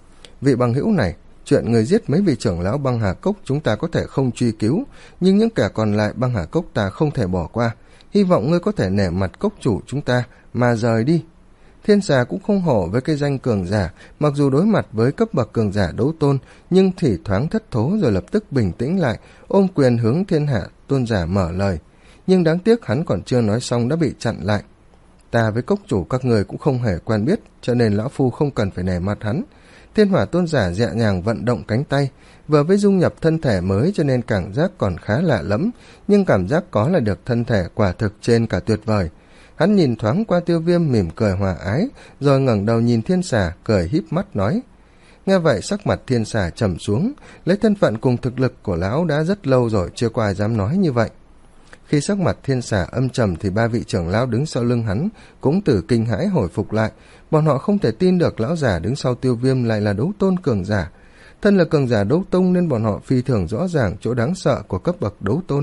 Vị bằng hữu này, chuyện người giết mấy vị trưởng lão băng hà cốc chúng ta có thể không truy cứu, nhưng những kẻ còn lại băng hà cốc ta không thể bỏ qua, hy vọng ngươi có thể nể mặt cốc chủ chúng ta mà rời đi. Thiên xà cũng không hổ với cái danh cường giả, mặc dù đối mặt với cấp bậc cường giả đấu tôn, nhưng thì thoáng thất thố rồi lập tức bình tĩnh lại, ôm quyền hướng Thiên Hạ Tôn giả mở lời. Nhưng đáng tiếc hắn còn chưa nói xong đã bị chặn lại. Ta với cốc chủ các người cũng không hề quen biết, cho nên lão phu không cần phải nể mặt hắn. Thiên Hỏa Tôn giả nhẹ nhàng vận động cánh tay, vừa với dung nhập thân thể mới cho nên cảm giác còn khá lạ lẫm, nhưng cảm giác có là được thân thể quả thực trên cả tuyệt vời. Hắn nhìn thoáng qua Tiêu Viêm mỉm cười hòa ái, rồi ngẩng đầu nhìn thiên xà, cười híp mắt nói. Nghe vậy sắc mặt thiên xà trầm xuống, lấy thân phận cùng thực lực của lão đã rất lâu rồi chưa có ai dám nói như vậy. Khi sắc mặt thiên xà âm trầm thì ba vị trưởng lão đứng sau lưng hắn cũng từ kinh hãi hồi phục lại, bọn họ không thể tin được lão giả đứng sau Tiêu Viêm lại là đấu tôn cường giả. Thân là cường giả đấu tông nên bọn họ phi thường rõ ràng chỗ đáng sợ của cấp bậc đấu tôn.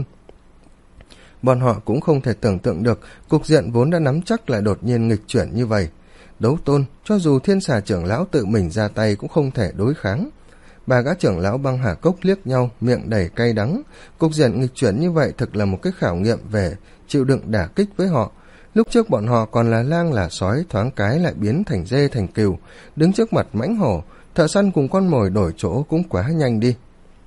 Bọn họ cũng không thể tưởng tượng được cục diện vốn đã nắm chắc lại đột nhiên nghịch chuyển như vậy. Đấu tôn, cho dù thiên xà trưởng lão tự mình ra tay cũng không thể đối kháng. Ba gã trưởng lão băng hà cốc liếc nhau, miệng đầy cay đắng. Cục diện nghịch chuyển như vậy thực là một cái khảo nghiệm về chịu đựng đả kích với họ. Lúc trước bọn họ còn là lang là sói, thoáng cái lại biến thành dê thành cừu, đứng trước mặt mãnh hổ, thợ săn cùng con mồi đổi chỗ cũng quá nhanh đi.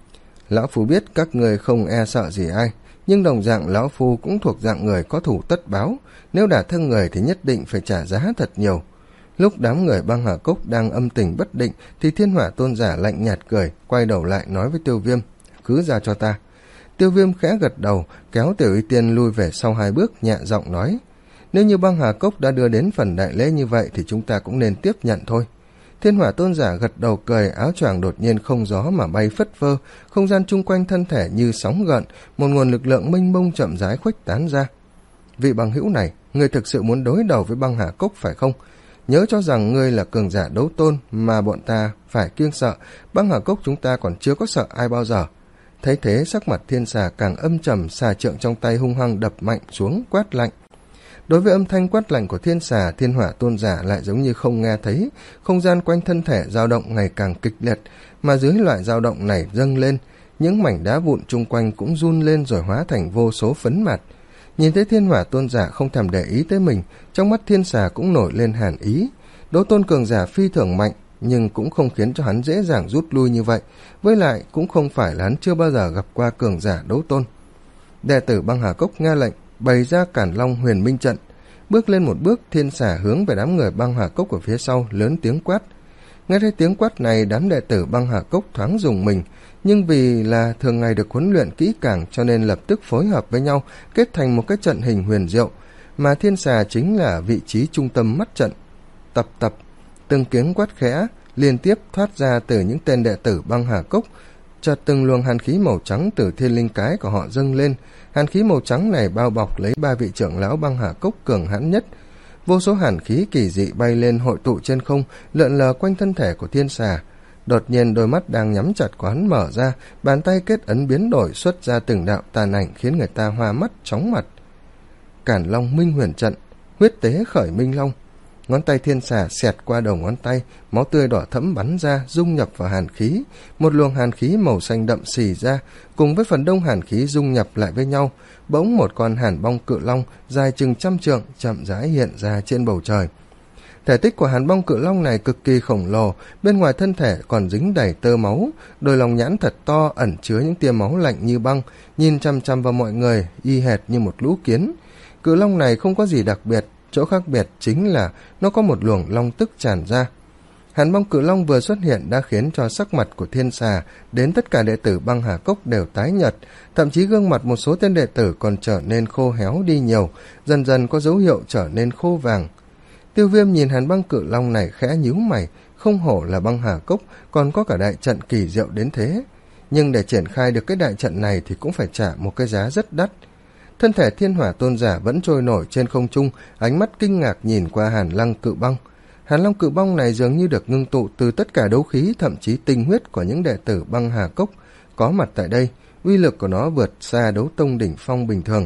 Lão phu biết các người không e sợ gì ai, nhưng đồng dạng lão phu cũng thuộc dạng người có thủ tất báo, nếu đả thương người thì nhất định phải trả giá thật nhiều. Lúc đám người băng hà cốc đang âm tình bất định thì Thiên Hỏa Tôn giả lạnh nhạt cười, quay đầu lại nói với Tiêu Viêm, cứ ra cho ta. Tiêu Viêm khẽ gật đầu, kéo Tiểu Y Tiên lui về sau hai bước, nhẹ giọng nói, nếu như băng hà cốc đã đưa đến phần đại lễ như vậy thì chúng ta cũng nên tiếp nhận thôi. Thiên Hỏa Tôn giả gật đầu cười, áo choàng đột nhiên không gió mà bay phất phơ, không gian chung quanh thân thể như sóng gợn, một nguồn lực lượng mênh mông chậm rãi khuếch tán ra. Vị bằng hữu này, ngươi thực sự muốn đối đầu với băng hà cốc phải không? Nhớ cho rằng ngươi là cường giả đấu tôn mà bọn ta phải kiêng sợ, băng hà cốc chúng ta còn chưa có sợ ai bao giờ. Thấy thế sắc mặt thiên xà càng âm trầm, xà trượng trong tay hung hăng đập mạnh xuống, quát lạnh. Đối với âm thanh quát lạnh của thiên xà, Thiên Hỏa Tôn giả lại giống như không nghe thấy, không gian quanh thân thể dao động ngày càng kịch liệt, mà dưới loại dao động này dâng lên, những mảnh đá vụn chung quanh cũng run lên rồi hóa thành vô số phấn mạt. Nhìn thấy Thiên Hỏa Tôn giả không thèm để ý tới mình, trong mắt thiên xà cũng nổi lên hàn ý. Đấu tôn cường giả phi thường mạnh, nhưng cũng không khiến cho hắn dễ dàng rút lui như vậy, với lại cũng không phải là hắn chưa bao giờ gặp qua cường giả đấu tôn. Đệ tử băng hà cốc nghe lệnh, bày ra Cản Long Huyền Minh trận, bước lên một bước, thiên xà hướng về đám người băng hà cốc ở phía sau lớn tiếng quát. Nghe thấy tiếng quát này, đám đệ tử băng hà cốc thoáng rùng mình, nhưng vì là thường ngày được huấn luyện kỹ càng cho nên lập tức phối hợp với nhau kết thành một cái trận hình huyền diệu, mà thiên xà chính là vị trí trung tâm mắt trận. Tập tập, từng tiếng quát khẽ liên tiếp thoát ra từ những tên đệ tử băng hà cốc, Chợt từng luồng hàn khí màu trắng từ thiên linh cái của họ dâng lên. Hàn khí màu trắng này bao bọc lấy ba vị trưởng lão băng hà cốc cường hãn nhất. Vô số hàn khí kỳ dị bay lên hội tụ trên không, lượn lờ quanh thân thể của thiên xà. Đột nhiên đôi mắt đang nhắm chặt của hắn mở ra, bàn tay kết ấn biến đổi xuất ra từng đạo tàn ảnh khiến người ta hoa mắt chóng mặt. Cản Long Minh Huyền Trận, huyết tế khởi minh long. Ngón tay thiên xà xẹt qua đầu ngón tay, máu tươi đỏ thẫm bắn ra, dung nhập vào hàn khí. Một luồng hàn khí màu xanh đậm xì ra, cùng với phần đông hàn khí dung nhập lại với nhau. Bỗng một con hàn bong cự long dài chừng trăm trượng chậm rãi hiện ra trên bầu trời. Thể tích của hàn bong cự long này cực kỳ khổng lồ, bên ngoài thân thể còn dính đầy tơ máu, đôi lòng nhãn thật to ẩn chứa những tia máu lạnh như băng, nhìn chăm chăm vào mọi người, y hệt như một lũ kiến. Cự long này không có gì đặc biệt, chỗ khác biệt chính là nó có một luồng long tức tràn ra. Hàn bong cự long vừa xuất hiện đã khiến cho sắc mặt của thiên xà đến tất cả đệ tử băng hà cốc đều tái nhợt, thậm chí gương mặt một số tên đệ tử còn trở nên khô héo đi nhiều, dần dần có dấu hiệu trở nên khô vàng. Tiêu Viêm nhìn hàn băng cự long này khẽ nhíu mày, không hổ là băng hà cốc còn có cả đại trận kỳ diệu đến thế, nhưng để triển khai được cái đại trận này thì cũng phải trả một cái giá rất đắt. Thân thể thiên hỏa tôn giả vẫn trôi nổi trên không trung, ánh mắt kinh ngạc nhìn qua hàn lăng cự băng. Hàn long cự băng này dường như được ngưng tụ từ tất cả đấu khí, thậm chí tinh huyết của những đệ tử băng hà cốc có mặt tại đây. Uy lực của nó vượt xa đấu tông đỉnh phong bình thường.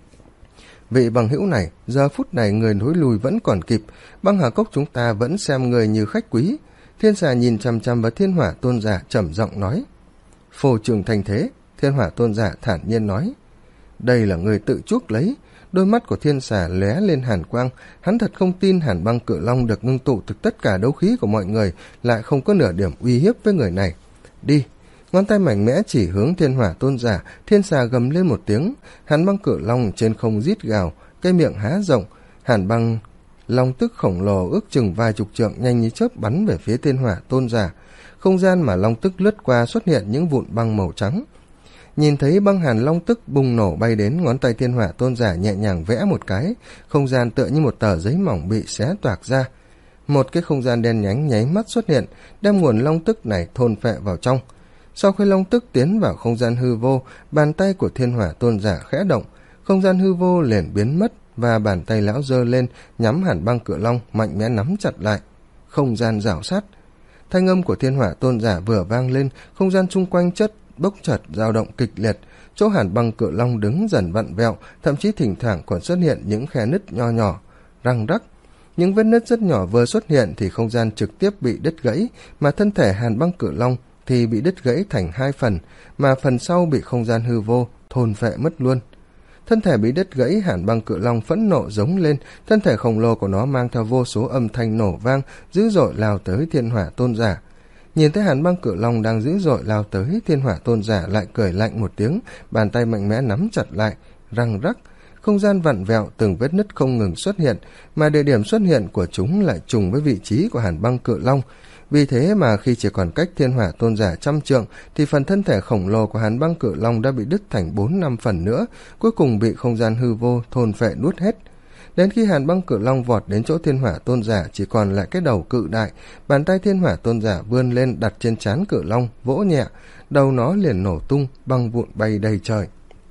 Vị bằng hữu này, giờ phút này người thối lùi vẫn còn kịp, băng hà cốc chúng ta vẫn xem người như khách quý. Thiên xà nhìn chằm chằm vào thiên hỏa tôn giả trầm giọng nói. Phô trường thành thế, thiên hỏa tôn giả thản nhiên nói. Đây là người tự chuốc lấy. Đôi mắt của thiên xà lóe lên hàn quang, hắn thật không tin hàn băng cự long được ngưng tụ từ tất cả đấu khí của mọi người lại không có nửa điểm uy hiếp với người này. Đi. Ngón tay mạnh mẽ chỉ hướng thiên hỏa tôn giả, thiên xà gầm lên một tiếng, hàn băng cự long trên không rít gào, cái miệng há rộng, hàn băng long tức khổng lồ ước chừng vài chục trượng nhanh như chớp bắn về phía thiên hỏa tôn giả. Không gian mà long tức lướt qua xuất hiện những vụn băng màu trắng. Nhìn thấy băng hàn long tức bùng nổ bay đến, ngón tay thiên hỏa tôn giả nhẹ nhàng vẽ một cái, không gian tựa như một tờ giấy mỏng bị xé toạc ra. Một cái không gian đen nhánh nháy mắt xuất hiện, đem nguồn long tức này thôn phệ vào trong. Sau khi long tức tiến vào không gian hư vô, bàn tay của thiên hỏa tôn giả khẽ động, không gian hư vô liền biến mất và bàn tay lão giơ lên nhắm hàn băng cự long, mạnh mẽ nắm chặt lại. Không gian rảo sát. Thanh âm của thiên hỏa tôn giả vừa vang lên, không gian chung quanh chất bốc chật dao động kịch liệt, chỗ hàn băng cự long đứng dần vặn vẹo, thậm chí thỉnh thoảng còn xuất hiện những khe nứt nho nhỏ, răng rắc. Những vết nứt rất nhỏ vừa xuất hiện thì không gian trực tiếp bị đứt gãy, mà thân thể hàn băng cự long thì bị đứt gãy thành hai phần, mà phần sau bị không gian hư vô thôn phệ mất luôn. Thân thể bị đứt gãy, hàn băng cự long phẫn nộ giống lên, thân thể khổng lồ của nó mang theo vô số âm thanh nổ vang, dữ dội lao tới thiên hỏa tôn giả. Nhìn thấy hàn băng cự long đang dữ dội lao tới, thiên hỏa tôn giả lại cười lạnh một tiếng, bàn tay mạnh mẽ nắm chặt lại, răng rắc. Không gian vặn vẹo, từng vết nứt không ngừng xuất hiện, mà địa điểm xuất hiện của chúng lại trùng với vị trí của hàn băng cự long. Vì thế mà khi chỉ còn cách thiên hỏa tôn giả trăm trượng, thì phần thân thể khổng lồ của hàn băng cự long đã bị đứt thành bốn năm phần nữa, cuối cùng bị không gian hư vô thôn phệ nuốt hết. Đến khi hàn băng cự long vọt đến chỗ thiên hỏa tôn giả chỉ còn lại cái đầu cự đại, bàn tay thiên hỏa tôn giả vươn lên đặt trên trán cự long, vỗ nhẹ, đầu nó liền nổ tung, băng vụn bay đầy trời.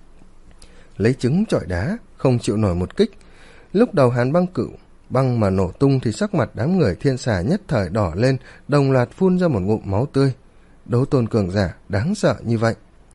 Lấy trứng chọi đá, không chịu nổi một kích. Lúc đầu hàn băng cự băng mà nổ tung thì sắc mặt đám người thiên xà nhất thời đỏ lên, đồng loạt phun ra một ngụm máu tươi. Đấu tôn cường giả đáng sợ như vậy.